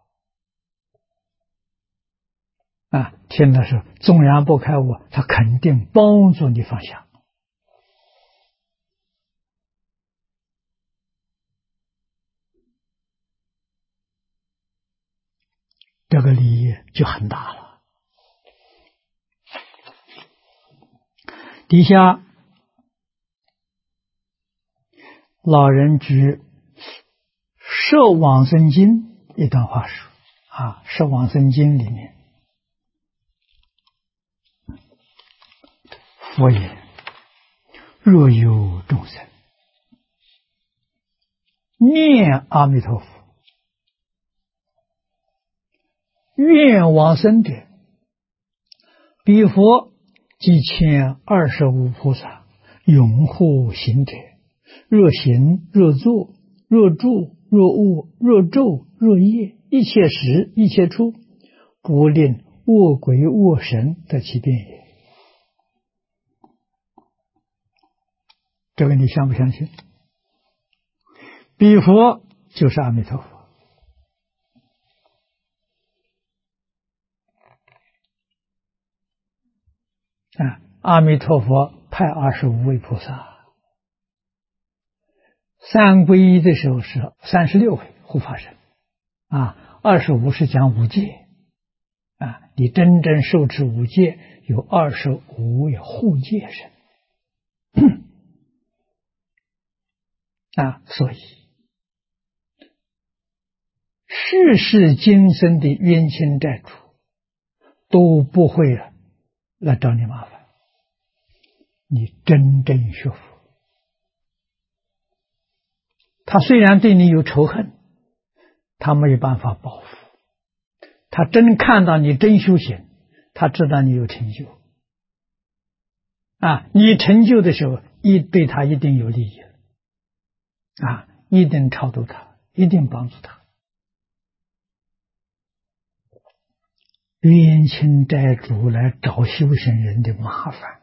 听的是纵然不开悟，他肯定帮助你放下。这个利益就很大了。底下老人举《摄往生经》一段话说《摄往生经》里面，佛言：若有众生念阿弥陀佛，愿往生者，彼佛即遣25菩萨拥护行者，若行若坐若住若卧若昼若夜，一切时一切处，不令卧鬼卧神得其便也。这个你相不相信？彼佛就是阿弥陀佛。阿弥陀佛派25位菩萨，三皈依的时候是36位护法神，25是讲五戒你真正受持五戒有25位护戒神所以世世今生的冤亲债主都不会来找你麻烦。你真正学佛，他虽然对你有仇恨，他没有办法报复。他真看到你真修行，他知道你有成就你成就的时候，对他一定有利益一定超度他，一定帮助他。冤亲债主来找修行人的麻烦，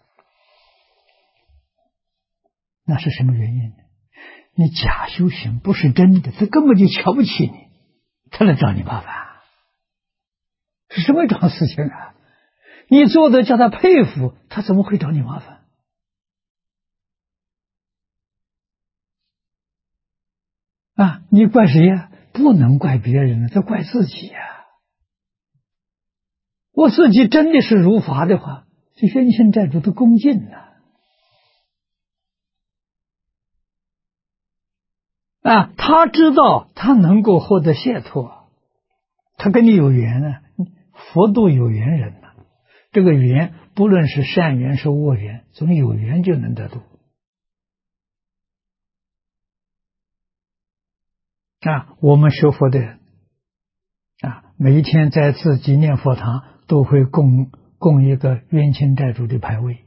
那是什么原因呢？你假修行不是真的，他根本就瞧不起你，他来找你麻烦，是什么一种事情你做的叫他佩服，他怎么会找你麻烦你怪谁呀？不能怪别人，这怪自己呀。我自己真的是如法的话，这冤亲债主的恭敬他知道他能够获得解脱，他跟你有缘佛度有缘人这个缘不论是善缘是恶缘，总有缘就能得度我们学佛的人每一天在自己念佛堂都会供一个冤亲债主的牌位，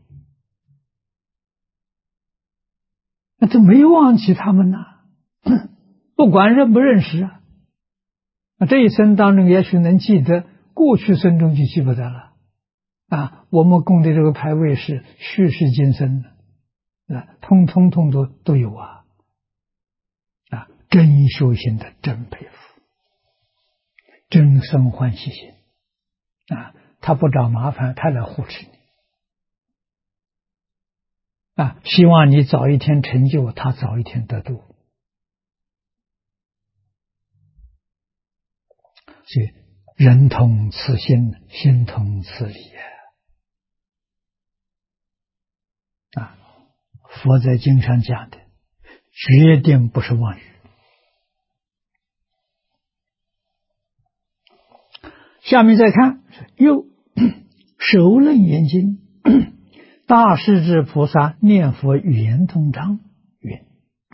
那都没有忘记他们不管认不认识这一生当中也许能记得，过去生中就记不得了我们供的这个牌位是虚世今生通都有真修行的真佩服，真生欢喜心他不找麻烦，他来护持你希望你早一天成就，他早一天得度。所以人同此心，心同此理佛在经上讲的决定不是妄语下面再看，又首楞严经大势至菩萨念佛语言通章云：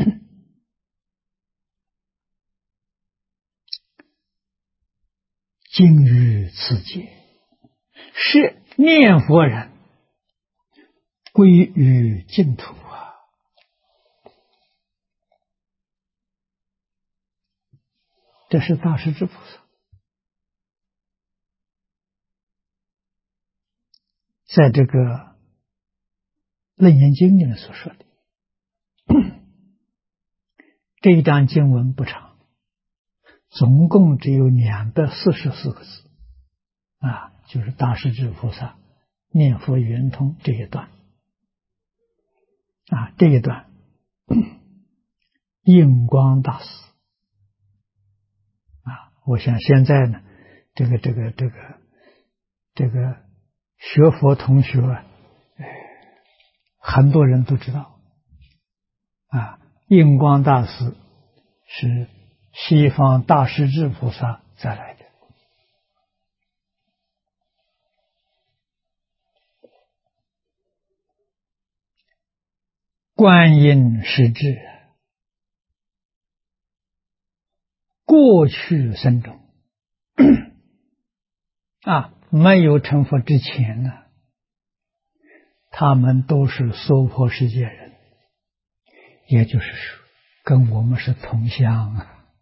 今于此界，是念佛人归于净土啊！这是大势至菩萨在这个楞严经里面所说的。这一章经文不长，总共只有244个字啊，就是大势至菩萨念佛圆通这一段啊，这一段印光大师啊，我想现在呢，这个学佛同学很多人都知道啊，印光大师是西方大势至菩萨再来的。观音是指过去生中啊，没有成佛之前呢，他们都是娑婆世界人，也就是说跟我们是同乡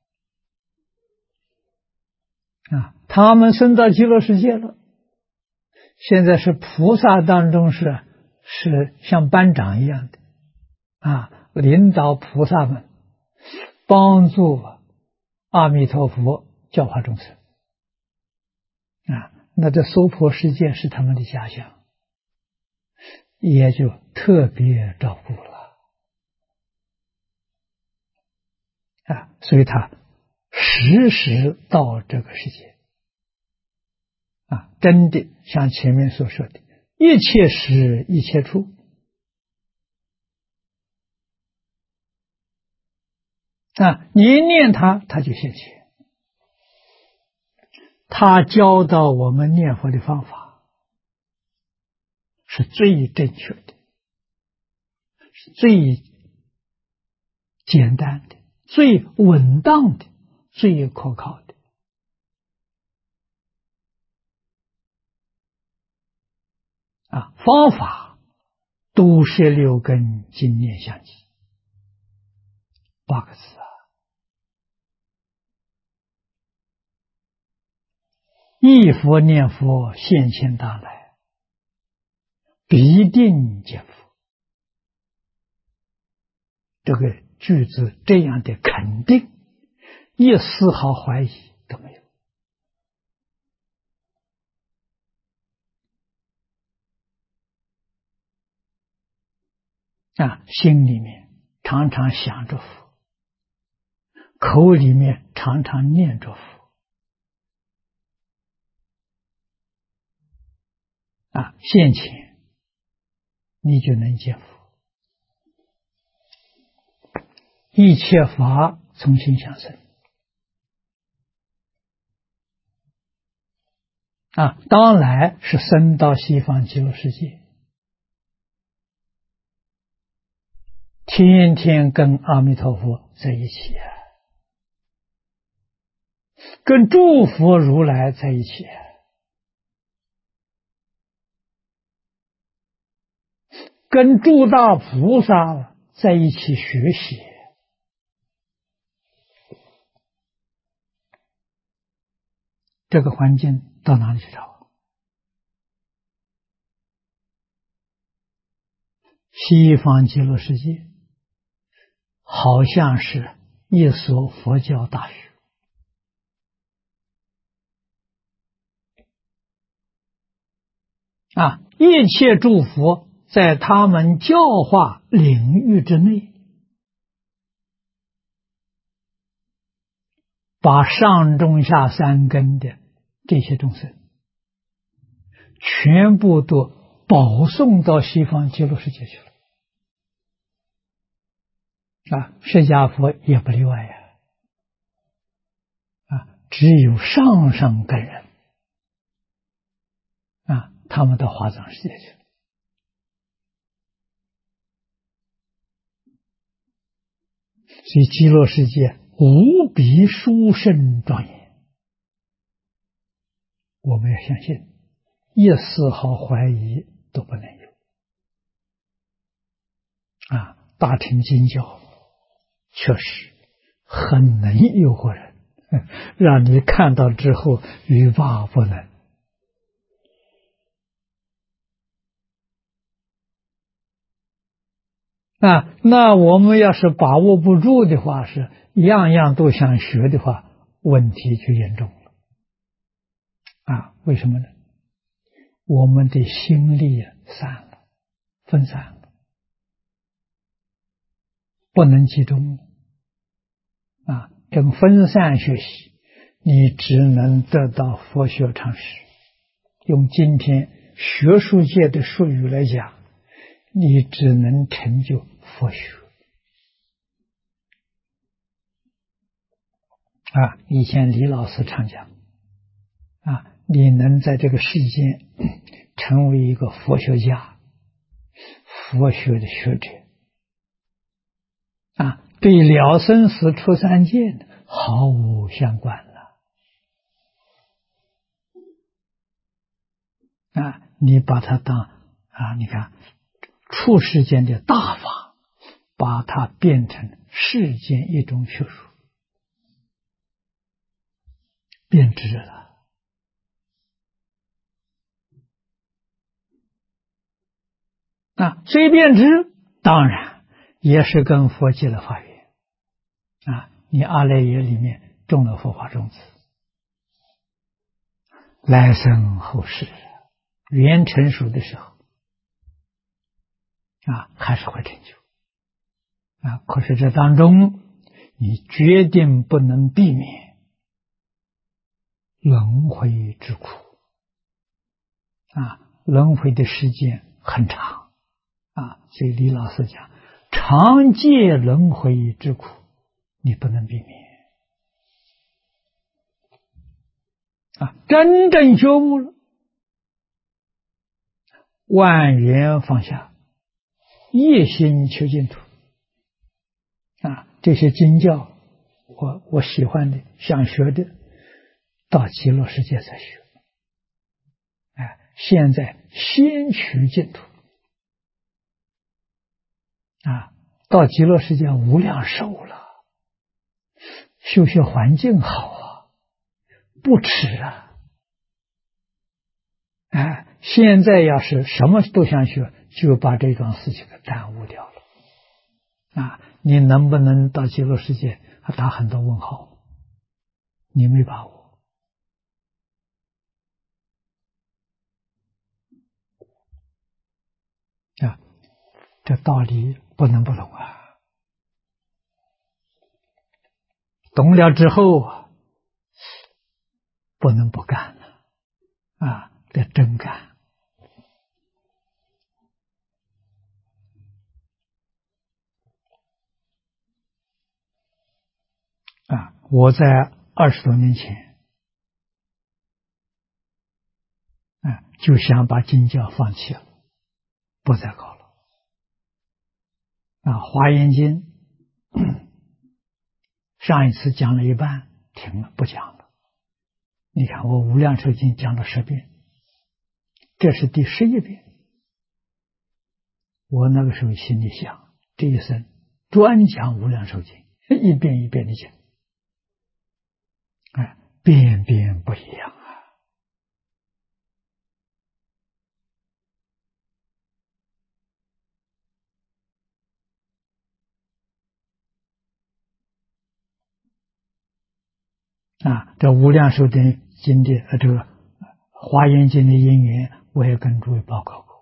啊，他们升到极乐世界了，现在是菩萨当中是像班长一样的啊，领导菩萨们帮助阿弥陀佛教化众生啊，那这娑婆世界是他们的家乡，也就特别照顾了啊，所以他时时到这个世界啊，真的像前面所说的，一切时一切处啊，你一念他，他就现前。他教导我们念佛的方法是最正确的，是最简单的，最稳当的，最可靠的啊！方法都是6根经念相继8个字啊。忆佛念佛现前当来，必定见佛。这个句子这样的肯定，一丝毫怀疑都没有啊！心里面常常想着佛，口里面常常念着佛啊，现前你就能见佛。一切法从心想生啊，当然是生到西方极乐世界，天天跟阿弥陀佛在一起啊，跟诸佛如来在一起啊，跟诸大菩萨在一起学习，这个环境到哪里去找？西方极乐世界好像是一所佛教大学啊，一切诸佛在他们教化领域之内，把上中下3根的这些众生全部都保送到西方极乐世界去了啊！释迦佛也不例外呀啊！只有上根人他们到华藏世界去了。所以极乐世界无比殊胜庄严，我们要相信，一丝毫怀疑都不能有。大乘经教确实很能诱惑人，让你看到之后欲罢不能。那我们要是把握不住的话，是样样都想学的话，问题就严重了。为什么呢？我们的心力散了，分散了，不能集中了。这个分散学习，你只能得到佛学常识。用今天学术界的术语来讲，你只能成就佛学。以前李老师常讲，你能在这个世间成为一个佛学家、佛学的学者，对了生死出三界毫无相关了。你把它当你看出世间的大法，把它变成世间一种学术，变质了。虽变质，当然也是跟佛结了法缘。你阿赖耶里面种了佛法种子，来生后世缘成熟的时候，还是会成就。可是这当中，你决定不能避免轮回之苦。轮回的时间很长。所以李老师讲，常戒轮回之苦，你不能避免。真正觉悟了，万缘放下，一心求净土。这些经教，我喜欢的、想学的，到极乐世界再学。现在先取净土。到极乐世界无量寿了，修学环境好不迟。现在要是什么都想学，就把这桩事情给耽误掉了。你能不能到极乐世界，打很多问号，你没把握。这道理不能不懂懂了之后不能不干了得真干。我在20多年前就想把经教放弃了，不再搞了。华严经上一次讲了一半，停了，不讲了。你看我无量寿经讲了10遍，这是第11遍。我那个时候心里想，这一生专讲无量寿经，一遍一遍的讲，遍遍不一样这无量寿经的这个华严经的因缘，我也跟诸位报告过。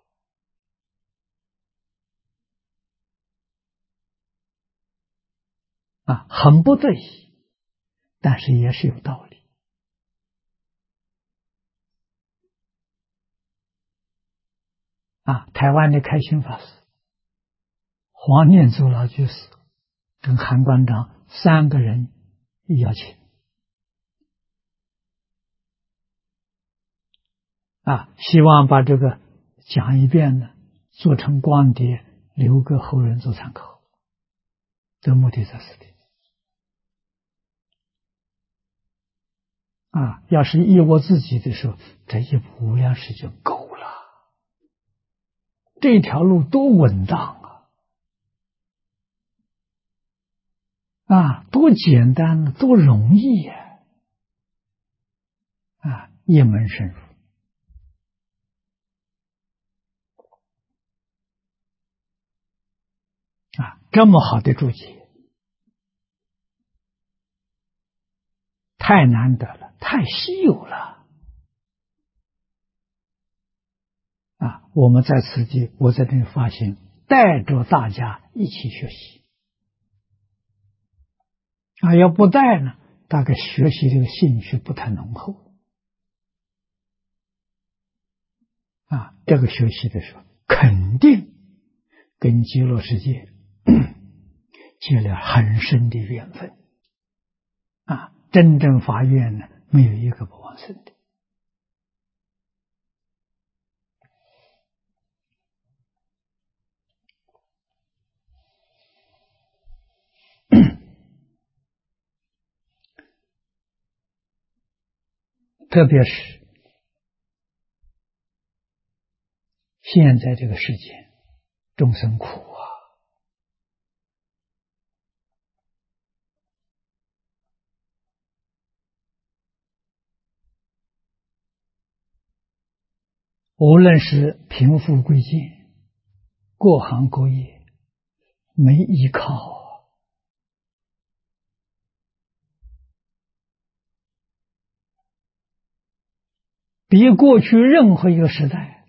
很不得已，但是也是有道理。台湾的开心法师、黄念祖老居士跟韩馆长3个人邀请， 希望把这个讲一遍呢，做成光碟，留给后人做参考。的目的在此地。要是依我自己的时候，这一部无量世就够了。这条路多稳当多简单，多容易呀！一门深入这么好的注解，太难得了，太稀有了。我们在此地，我在这里发心，带着大家一起学习。要不带呢，大概学习这个兴趣不太浓厚。这个学习的时候，肯定跟极乐世界结了很深的缘分。真正发愿呢，没有一个不往生的。特别是现在这个世界，众生苦无论是贫富贵贱，各行各业，没依靠比过去任何一个时代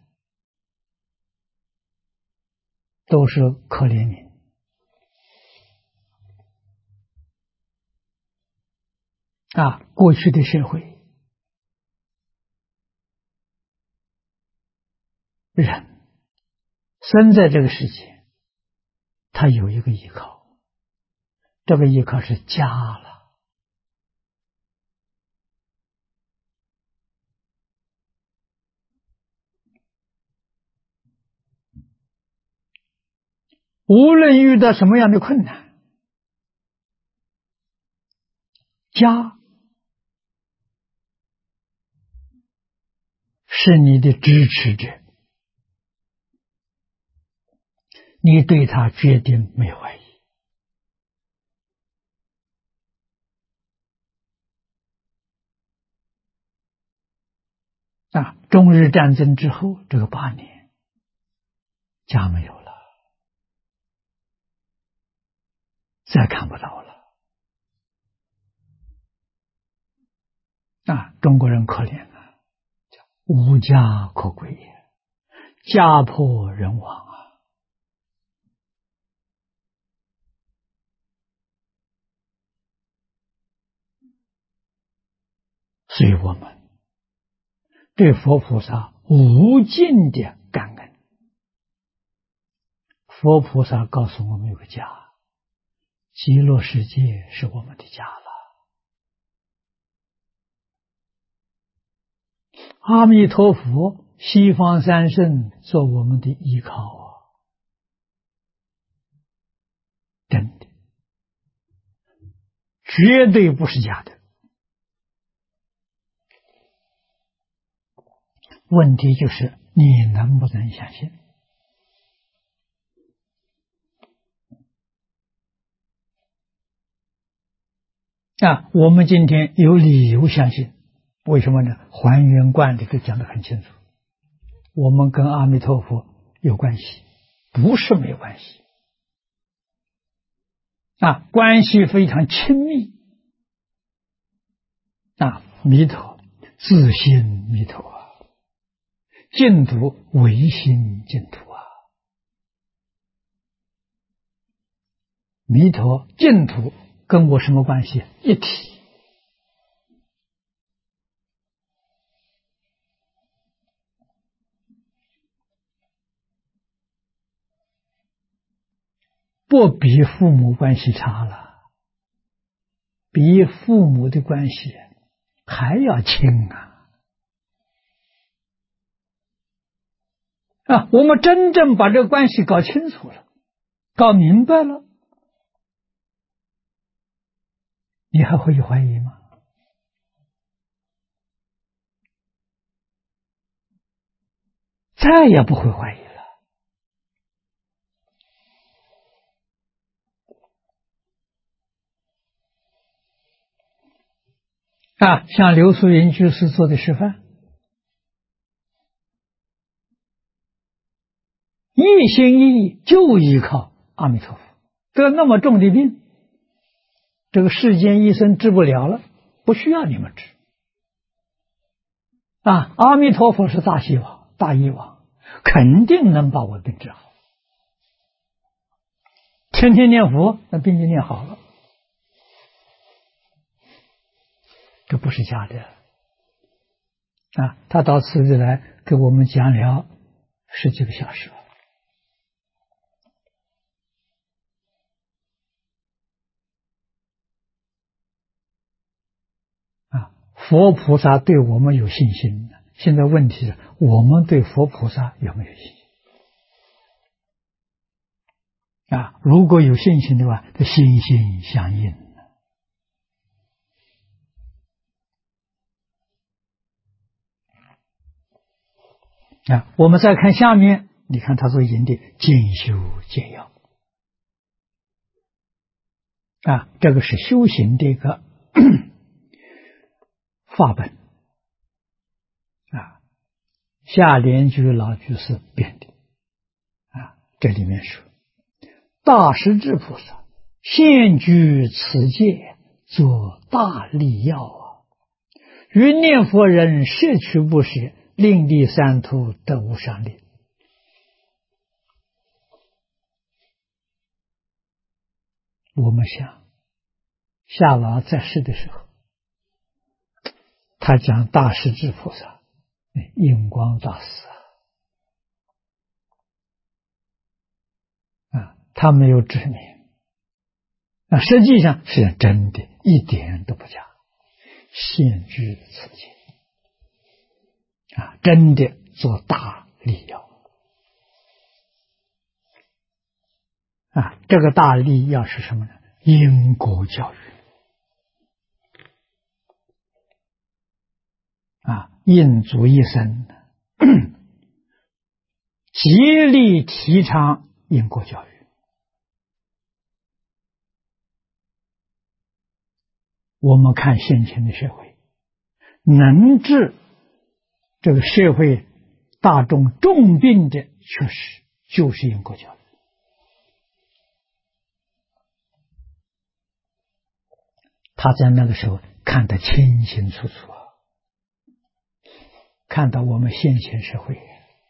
都是可怜悯。过去的社会，人生在这个世界，他有一个依靠，这个依靠是家了。无论遇到什么样的困难，家是你的支持者，你对他决定没有怀疑。中日战争之后这个8年，家没有了，再看不到了。中国人可怜叫无家可归也，家破人亡所以我们对佛菩萨无尽的感恩。佛菩萨告诉我们有个家，极乐世界是我们的家了。阿弥陀佛，西方三圣做我们的依靠真的，绝对不是假的。问题就是你能不能相信？我们今天有理由相信，为什么呢？还原观里头讲得很清楚，我们跟阿弥陀佛有关系，不是没有关系关系非常亲密弥陀自心弥陀净土唯心净土弥陀净土跟我什么关系？一体。不比父母关系差了，比父母的关系还要亲我们真正把这个关系搞清楚了，搞明白了，你还会怀疑吗？再也不会怀疑了。像刘素云居士做的示范，一心一意就依靠阿弥陀佛，得那么重的病，这个世间医生治不了了，不需要你们治。阿弥陀佛是大希望、大医王，肯定能把我病治好。天天念佛，那病就念好了，这不是假的。他到此地来给我们讲了10几个小时。佛菩萨对我们有信心，现在问题是我们对佛菩萨有没有信心？如果有信心的话，这心心相印。我们再看下面，你看他所引的进修解要，这个是修行的一个法本，夏莲居老居士编的，这里面说，大势至菩萨现居此界，作大利要于念佛人摄取不舍，令第三途得无上利。我们想，夏老在世的时候，他讲大势至菩萨，印光大师他没有指明，实际上是真的，一点都不假，现居此界，真的做大利要。这个大利要是什么呢？因果教育。印祖一生极力提倡因果教育。我们看现前的社会，能治这个社会大众重病的，确实就是因果教育。他在那个时候看得清清楚楚，看到我们现前社会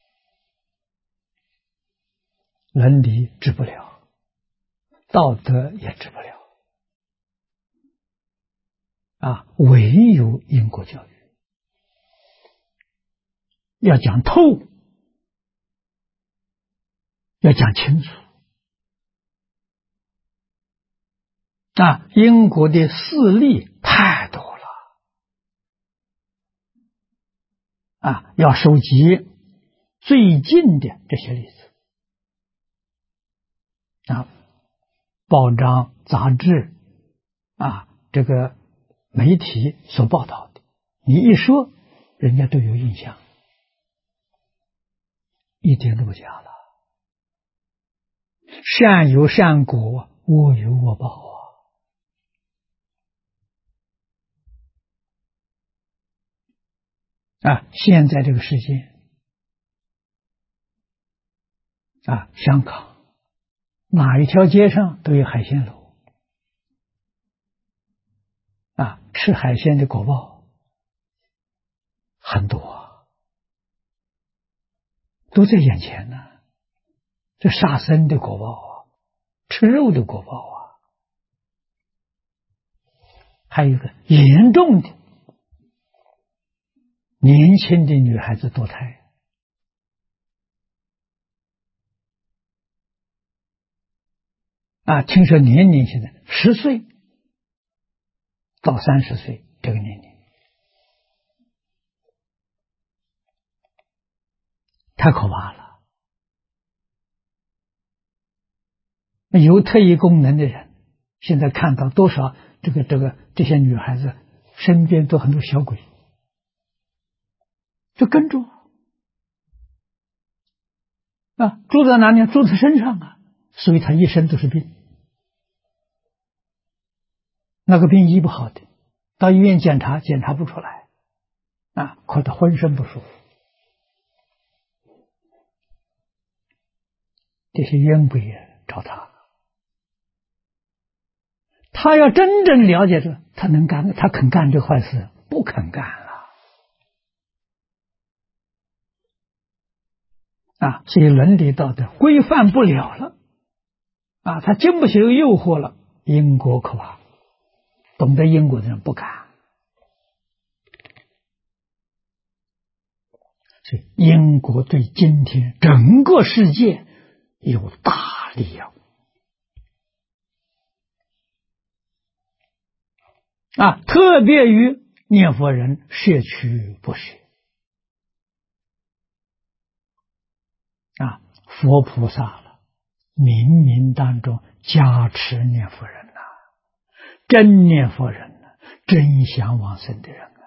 伦理治不了，道德也治不了，唯有因果教育。要讲透，要讲清楚。因果的事例太多了，要收集最近的这些例子，报章、杂志，这个媒体所报道的，你一说，人家都有印象，一点都不假了。善有善果，恶有恶报现在这个世界香港哪一条街上都有海鲜楼吃海鲜的果报很多都在眼前呢。这杀生的果报吃肉的果报还有一个严重的，年轻的女孩子堕胎，听说年龄现在10岁到30岁这个年龄，太可怕了。 有特异功能的人，现在看到多少这些女孩子身边都很多小鬼，就跟着啊，住在哪里？住在身上啊，所以她一身都是病。那个病医不好的，到医院检查不出来啊，可他浑身不舒服。这些冤鬼找他，他要真正了解这，他肯干这坏事？不肯干了啊！所以伦理道德规范不了了啊，他经不起诱惑了，因果可怕。懂得因果的人不敢，所以因果对今天整个世界有大利啊！特别于念佛人摄取不舍啊，佛菩萨了，冥冥当中加持念佛人呐，真念佛人呐，真想往生的人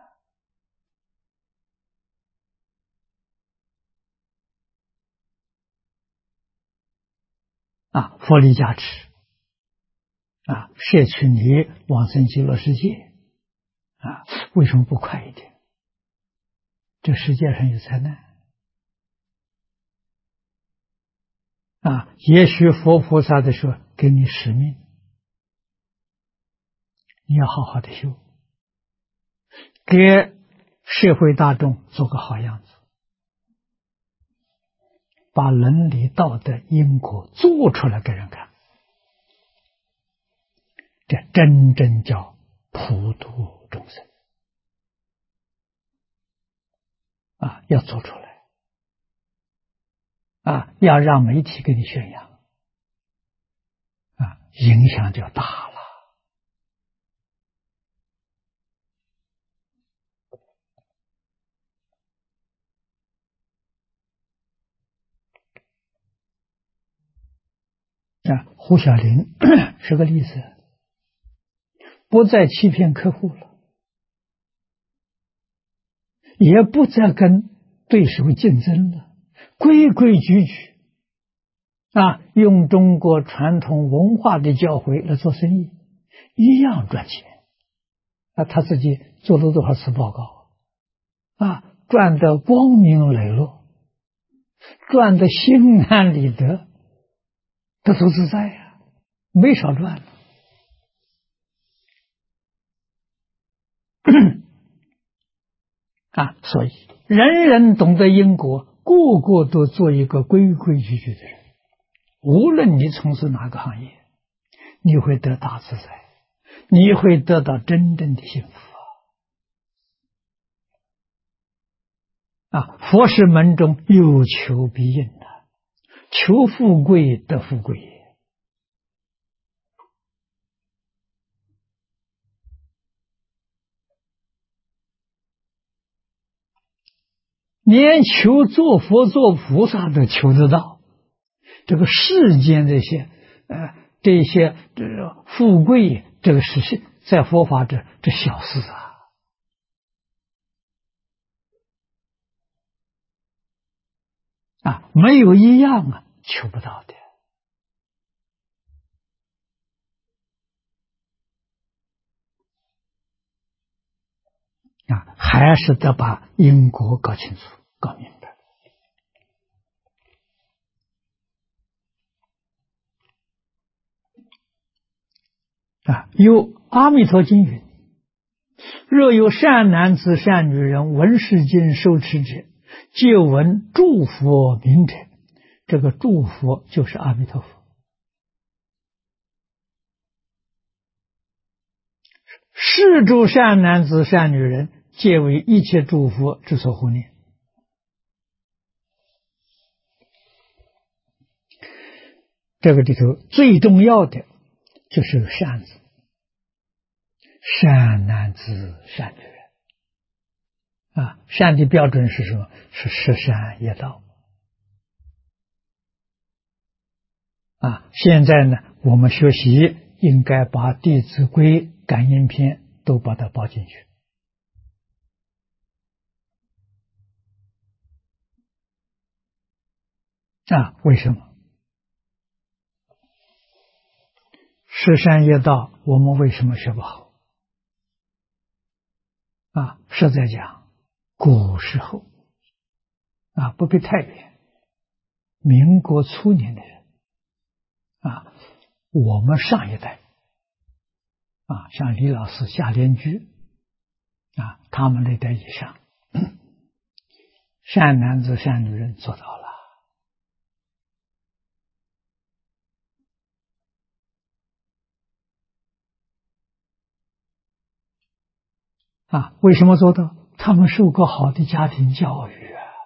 啊，佛力加持啊，摄取你往生极乐世界啊，为什么不快一点？这世界上有灾难啊，也许佛菩萨的时候给你使命，你要好好的修，给社会大众做个好样子，把伦理道德因果做出来给人看，这真正叫普度众生啊！要做出来啊！要让媒体给你宣扬啊，影响就大了啊！胡小林是个例子，不再欺骗客户了，也不再跟对手竞争了，规规矩矩啊，用中国传统文化的教诲来做生意，一样赚钱啊！他自己做了多少次报告啊，赚得光明磊落，赚得心安理得，得度自在呀，没少赚啊！所以人人懂得因果，个个都做一个规规矩矩的人。无论你从事哪个行业，你会得大自在，你会得到真正的幸福啊！佛事门中有求必应的，求富贵得富贵也连求做佛做菩萨都求得到，这个世间这些富贵，这个是在佛法这小事啊，没有一样求不到的啊，还是得把因果搞清楚、搞明白啊。有阿弥陀经云：若有善男子、善女人闻是经受持者，皆闻诸佛名者。这个诸佛就是阿弥陀佛。是诸善男子、善女人，皆为一切诸佛之所护念。这个里头最重要的就是善字，善男子、善女人啊。善的标准是什么？是十善业道啊。现在呢， 我们学习应该把《弟子规》感应篇都把它包进去。为什么？十善业道，我们为什么学不好？是在讲古时候不必太远，民国初年的人我们上一代像李老师、夏莲居他们那代以上，善男子、善女人做到了。为什么做到？他们受过好的家庭教育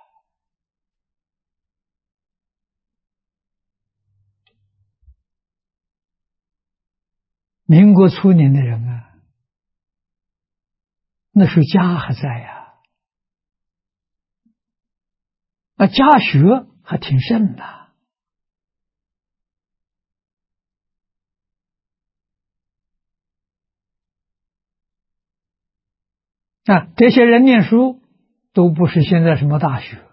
民国初年的人那时候家还在家学还挺盛的。这些人念书都不是现在什么大学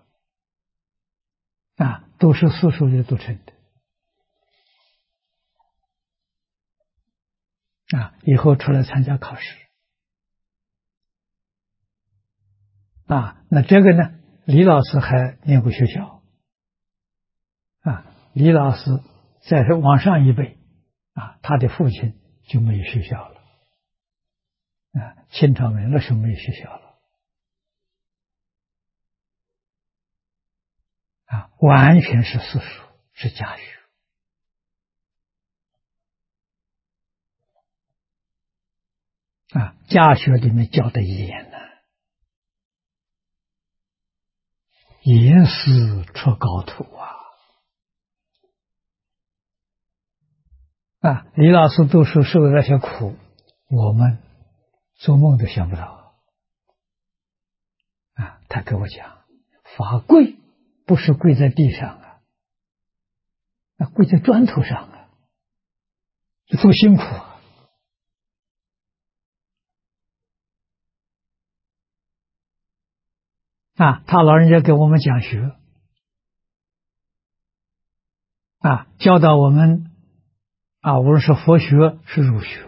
都是私塾里读成的以后出来参加考试那这个呢，李老师还念过学校李老师在往上一辈他的父亲就没有学校了清朝那时候没有学校了完全是私塾，是家学家学里面教的严严丝出高徒李老师读书受的那些苦，我们做梦都想不到他跟我讲，法跪不是跪在地上跪在砖头上多辛苦他老人家给我们讲学教导我们无论是佛学是儒学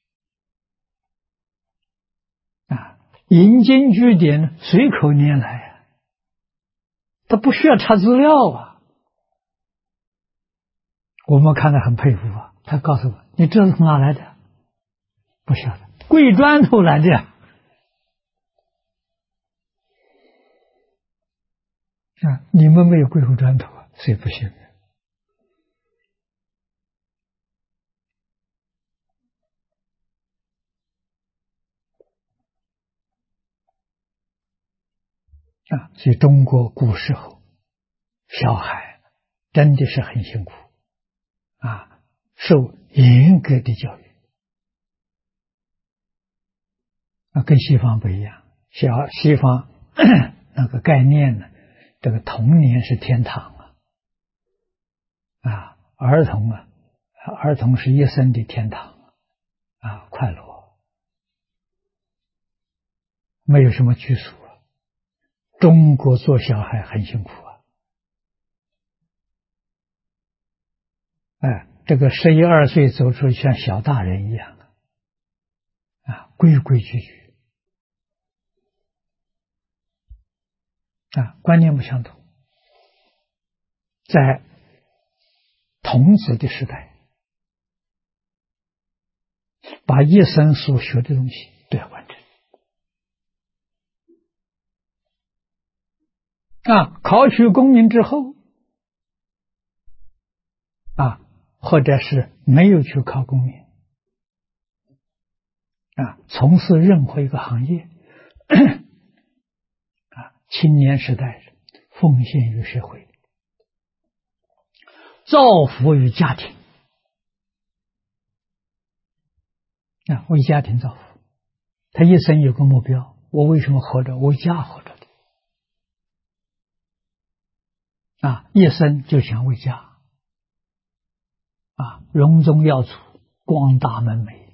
引经据典随口拈来他不需要查资料我们看得很佩服他告诉我，你这是从哪来的？不晓得，跪砖头来的你们没有跪过砖头所以不行所以中国古时候小孩真的是很辛苦受严格的教育跟西方不一样。西方那个概念呢，这个童年是天堂儿童是一生的天堂快乐，没有什么拘束中国做小孩很辛苦这个11、12岁走出像小大人一样规规矩矩观念不相同。在童子的时代，把一生所学的东西都要完成考取功名之后或者是没有去考功名从事任何一个行业青年时代奉献于社会，造福于家庭为家庭造福。他一生有个目标，我为什么活着？为家活着的一生就想为家隆宗耀祖，光大门楣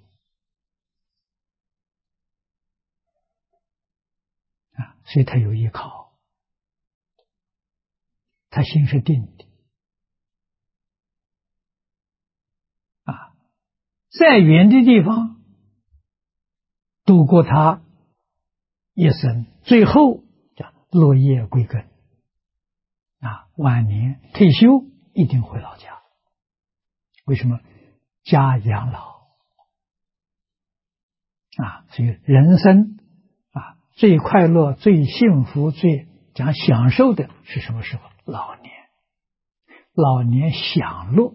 所以他有依靠，他心是定的再远的地方度过他一生，最后叫落叶归根晚年退休一定回老家。为什么？家养老所以人生最快乐、最幸福、最讲享受的是什么时候？老年。老年享乐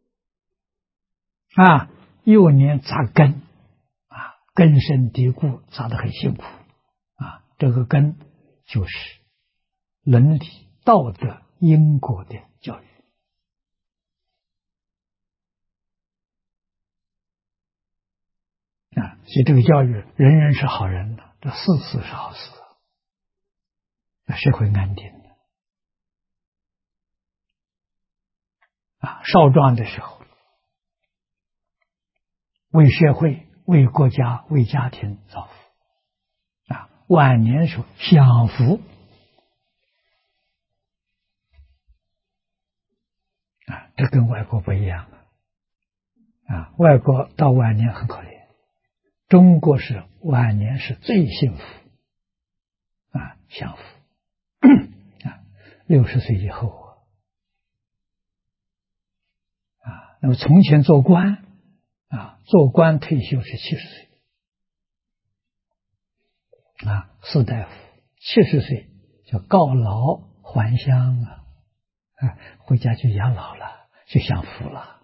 幼年扎根根深蒂固，扎得很辛苦这个根就是伦理、道德、因果的教育所以这个教育人人是好人的，这事事是好事，社会安定的少壮的时候为社会、为国家、为家庭造福晚年的时候享福这跟外国不一样外国到晚年很可怜，中国是晚年是最幸福享福60岁以后那么从前做官做官退休是70岁士大夫70岁叫告老还乡回家去养老了，去享福了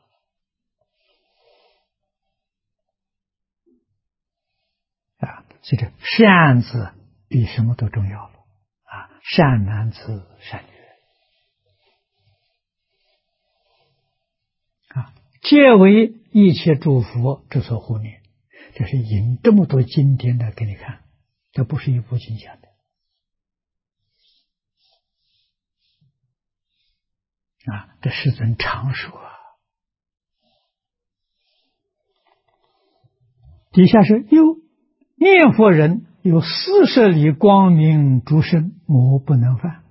所以这善字比什么都重要了善男子善女皆为一切诸佛之所护念。这是引这么多经典的给你看，这不是一部经讲的这世尊常说底下是念佛人有40里光明诸身，魔不能犯。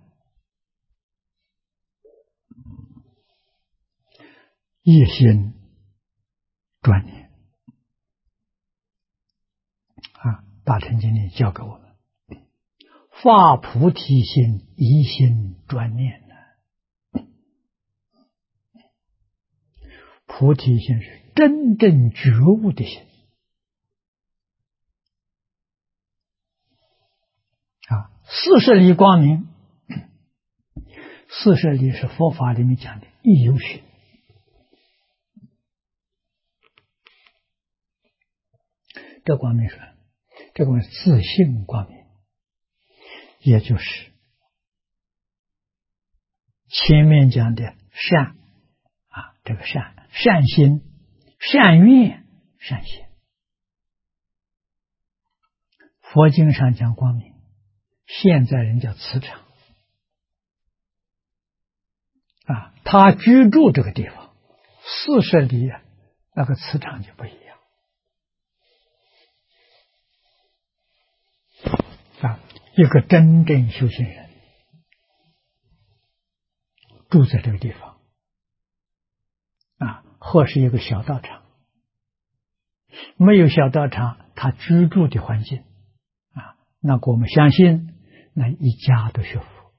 一心专念大乘经里教给我们发菩提心，一心专念菩提心是真正觉悟的心40里光明，40里是佛法里面讲的意有学这光明是这个自性光明，也就是前面讲的善这个善心、善愿、善行。佛经上讲光明，现在人叫磁场他居住这个地方40里那个磁场就不一样一个真正修行人住在这个地方或是一个小道场，没有小道场，他居住的环境那我们相信那一家都学佛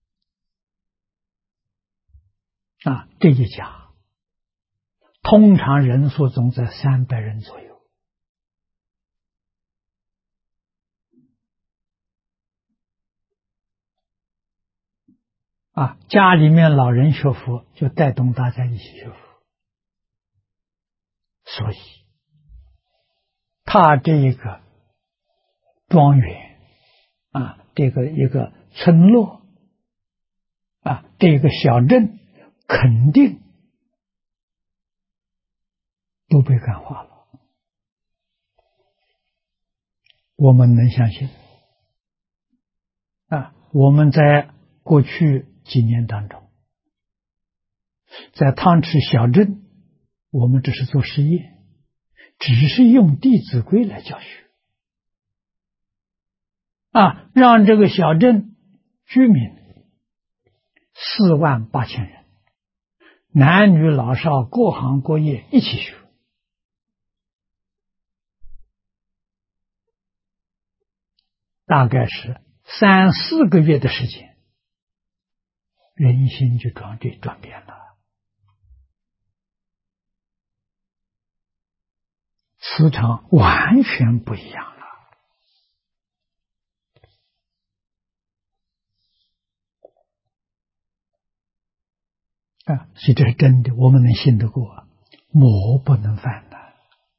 这一家通常人数总在300人左右家里面老人学佛就带动大家一起学佛，所以他这一个庄园这个一个村落这个小镇肯定都被感化了，我们能相信我们在过去几年当中在汤池小镇我们只是做实验，只是用《弟子规》来教学让这个小镇居民48000人，男女老少各行各业一起学，大概是3、4个月的时间，人心就转变了。磁场完全不一样了所以这是真的，我们能信得过，魔不能犯的。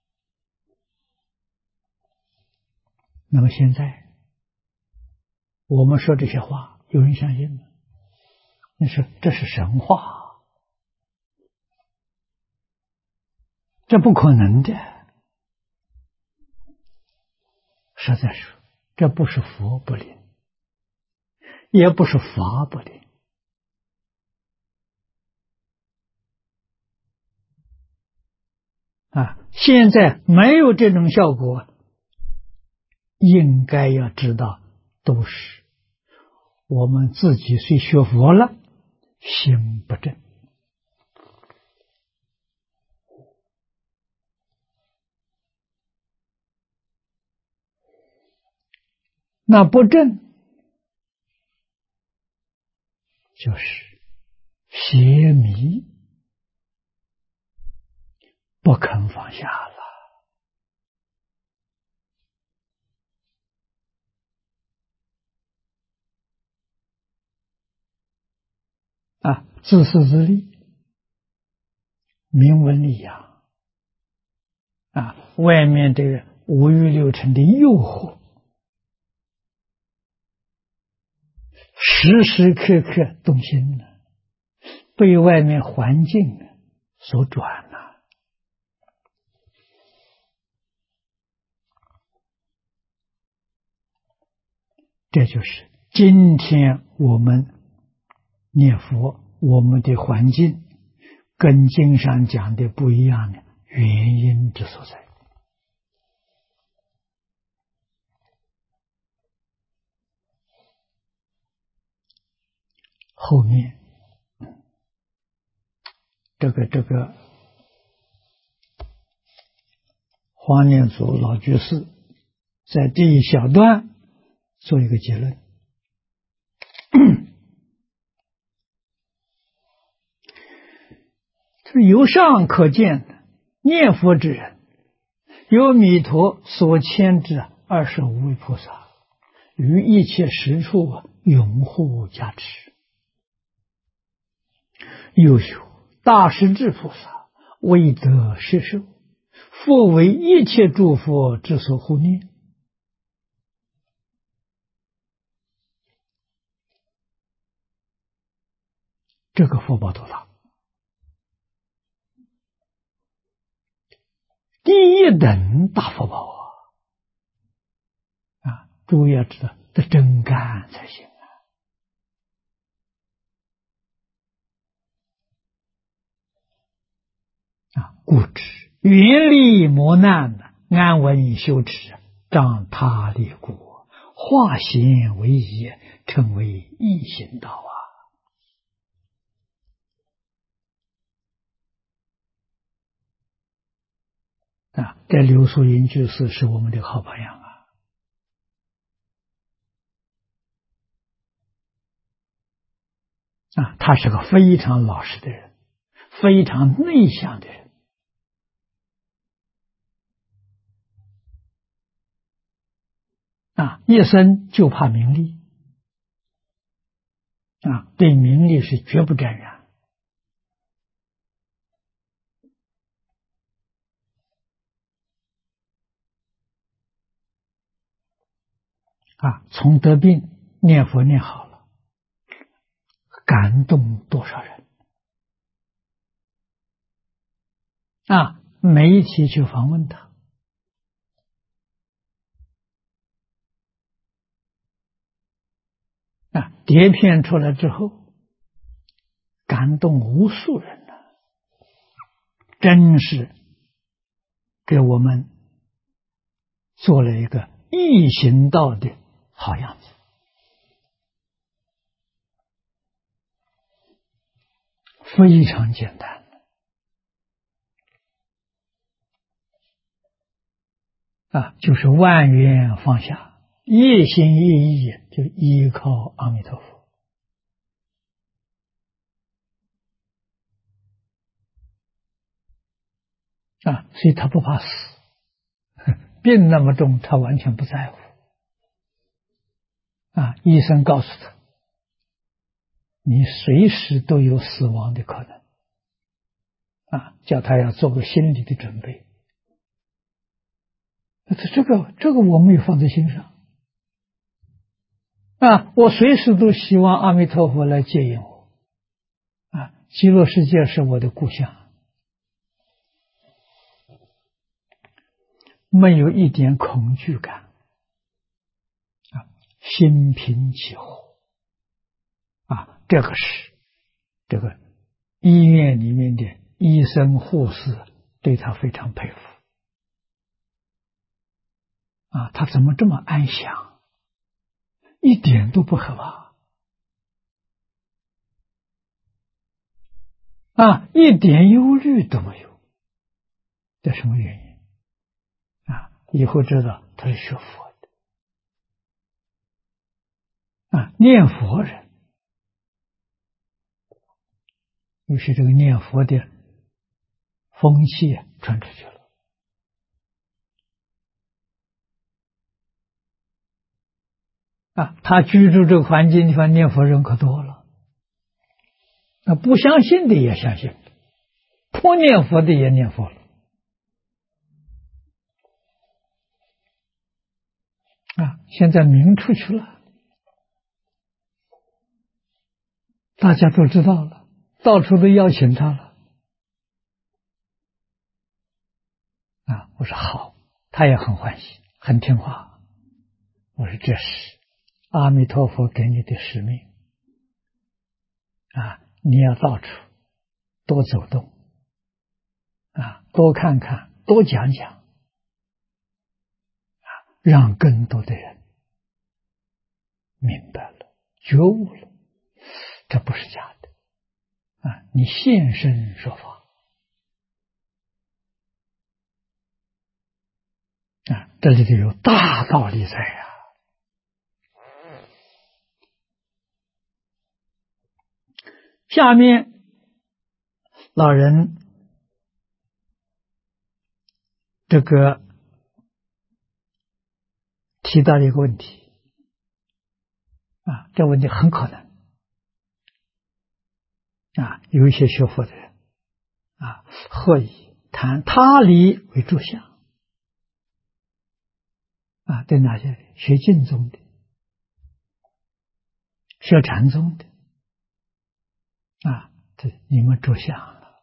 那么现在我们说这些话，有人相信吗？你说这是神话，这不可能的。实在说，这不是佛不灵，也不是法不灵。现在没有这种效果，应该要知道，都是我们自己虽学佛了，心不正。那不正就是邪迷，不肯放下了自私自利，名闻利养外面这个五欲六尘的诱惑，时时刻刻动心了，被外面环境所转了。这就是今天我们念佛，我们的环境跟经上讲的不一样的原因之所在。后面这个黄念祖老居士在这一小段做一个结论由上可见，念佛之人有弥陀所牵之25位菩萨，于一切时处拥护加持。又有大势至菩萨，为得摄受，复为一切诸佛之所护念。这个福报多大！第一等大福报诸位要知道，得真干才行故知原力磨难，安稳修持，障他力故，化险为夷，成为易行道这刘素云居士是我们的好榜样他是个非常老实的人，非常内向的人一生就怕名利对名利是绝不沾染从得病念佛念好了，感动多少人媒体去访问他碟片出来之后，感动无数人真是给我们做了一个易行道的好样子。非常简单就是万缘放下，一心一意就依靠阿弥陀佛所以他不怕死，病那么重他完全不在乎医生告诉他，你随时都有死亡的可能叫他要做个心理的准备。这个我没有放在心上我随时都希望阿弥陀佛来接引我极乐世界是我的故乡，没有一点恐惧感心平气和这个是这个医院里面的医生护士对他非常佩服他怎么这么安详，一点都不可怕一点忧虑都没有，这什么原因以后知道他是学佛的念佛人，于是这个念佛的风气传出去了他居住这个环境地方念佛人可多了，不相信的也相信，不念佛的也念佛了现在名出去了，大家都知道了，到处都邀请他了我说好，他也很欢喜，很听话。我说这是阿弥陀佛给你的使命你要到处多走动多看看，多讲讲让更多的人明白了，觉悟了，这不是假的你现身说法这里头有大道理在下面老人这个提到了一个问题这问题很可能有一些学佛的人何以谈他理为著相对哪些学净宗的，学禅宗的对你们着相了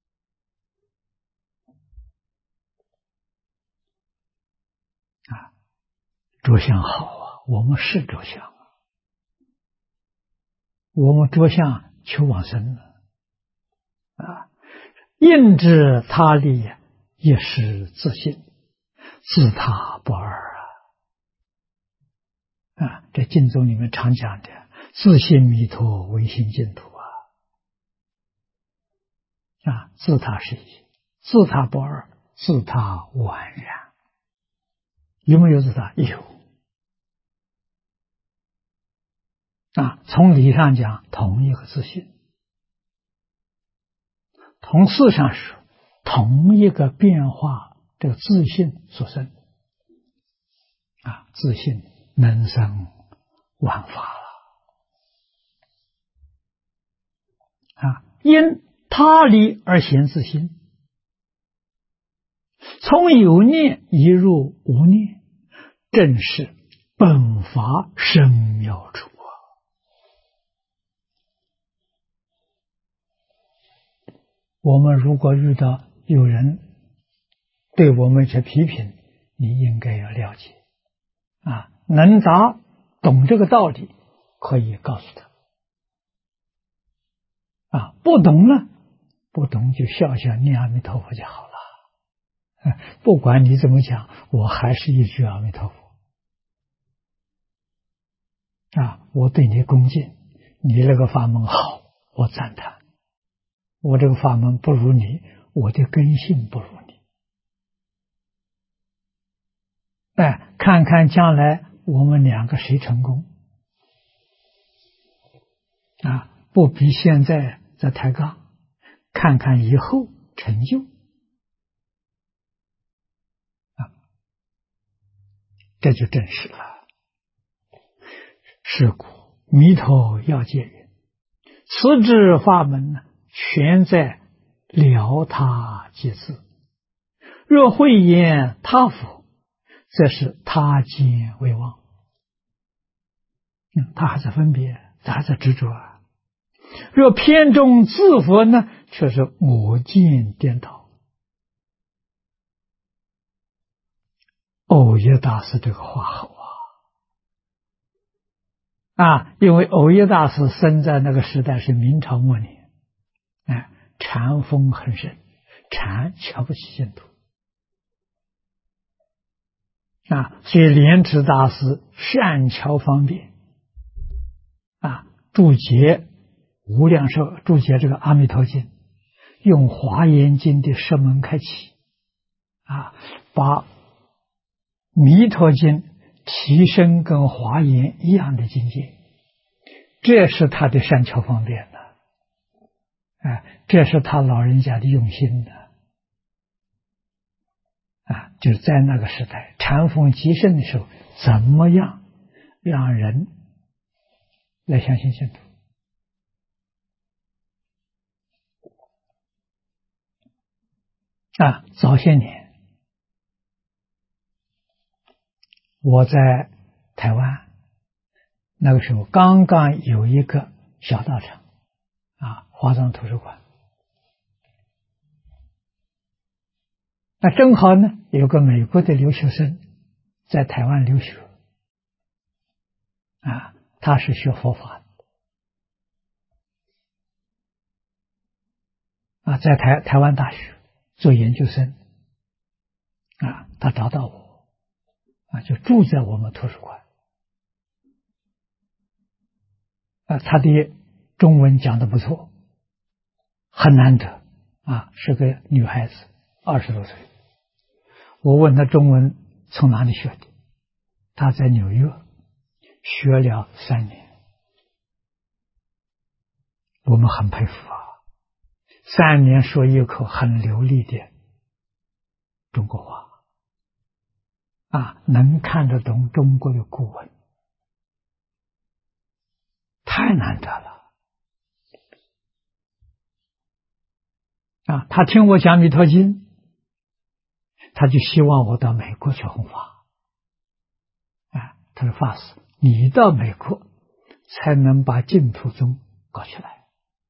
着相好我们是着相我们着相求往生应知他理也是自信，自他不二这净宗里面常讲的自信弥陀唯心净土自他是一，自他不二，自他宛然。有没有自他？有从理上讲同一个自信，从事上说同一个变化，这个自信所生自信能生万法了因他理而显自心，从有念移入无念，正是本法深妙处我们如果遇到有人对我们去批评，你应该要了解能达懂这个道理，可以告诉他不懂了， 不懂就笑笑念阿弥陀佛就好了。不管你怎么讲，我还是一句阿弥陀佛。我对你恭敬，你那个法门好，我赞叹。我这个法门不如你，我的根性不如你。看看将来我们两个谁成功不比现在在抬杠，看看以后成就这就真实了。是故弥陀要解云：此之法门呢，全在了他即自。若慧言他佛，则是他见为妄。他还在分别，他还在执着若偏重自佛呢，却是我见颠倒。藕益大师这个话好因为藕益大师生在那个时代是明朝末年，禅风很盛，禅瞧不起净土所以莲池大师善巧方便注解无量寿，注解这个阿弥陀经，用华严经的释门开启把弥陀经提升跟华严一样的境界，这是他的善巧方便的这是他老人家的用心的就是在那个时代禅风极盛的时候，怎么样让人来相信净土早些年我在台湾，那个时候刚刚有一个小道场华藏图书馆，那正好呢有个美国的留学生在台湾留学他是学佛法的在台湾大学做研究生他找到我就住在我们图书馆他的中文讲得不错，很难得是个女孩子，20多岁。我问她中文从哪里学的，她在纽约学了3年，我们很佩服3年说一口很流利的中国话能看得懂中国的古文，太难得了他听我讲弥陀经，他就希望我到美国去弘法他说法师，你到美国才能把净土宗搞起来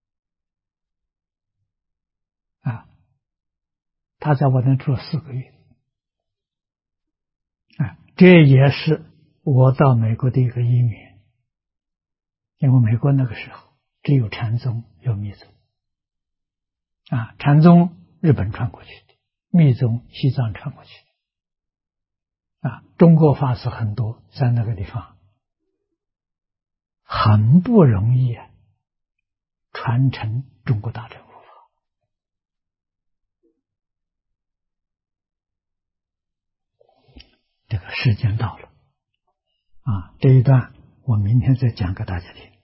他在我那住了4个月这也是我到美国的一个因缘，因为美国那个时候只有禅宗有密宗禅宗日本传过去的，密宗西藏传过去的中国法师很多在那个地方很不容易传承中国大乘佛法。这个时间到了这一段我明天再讲给大家听。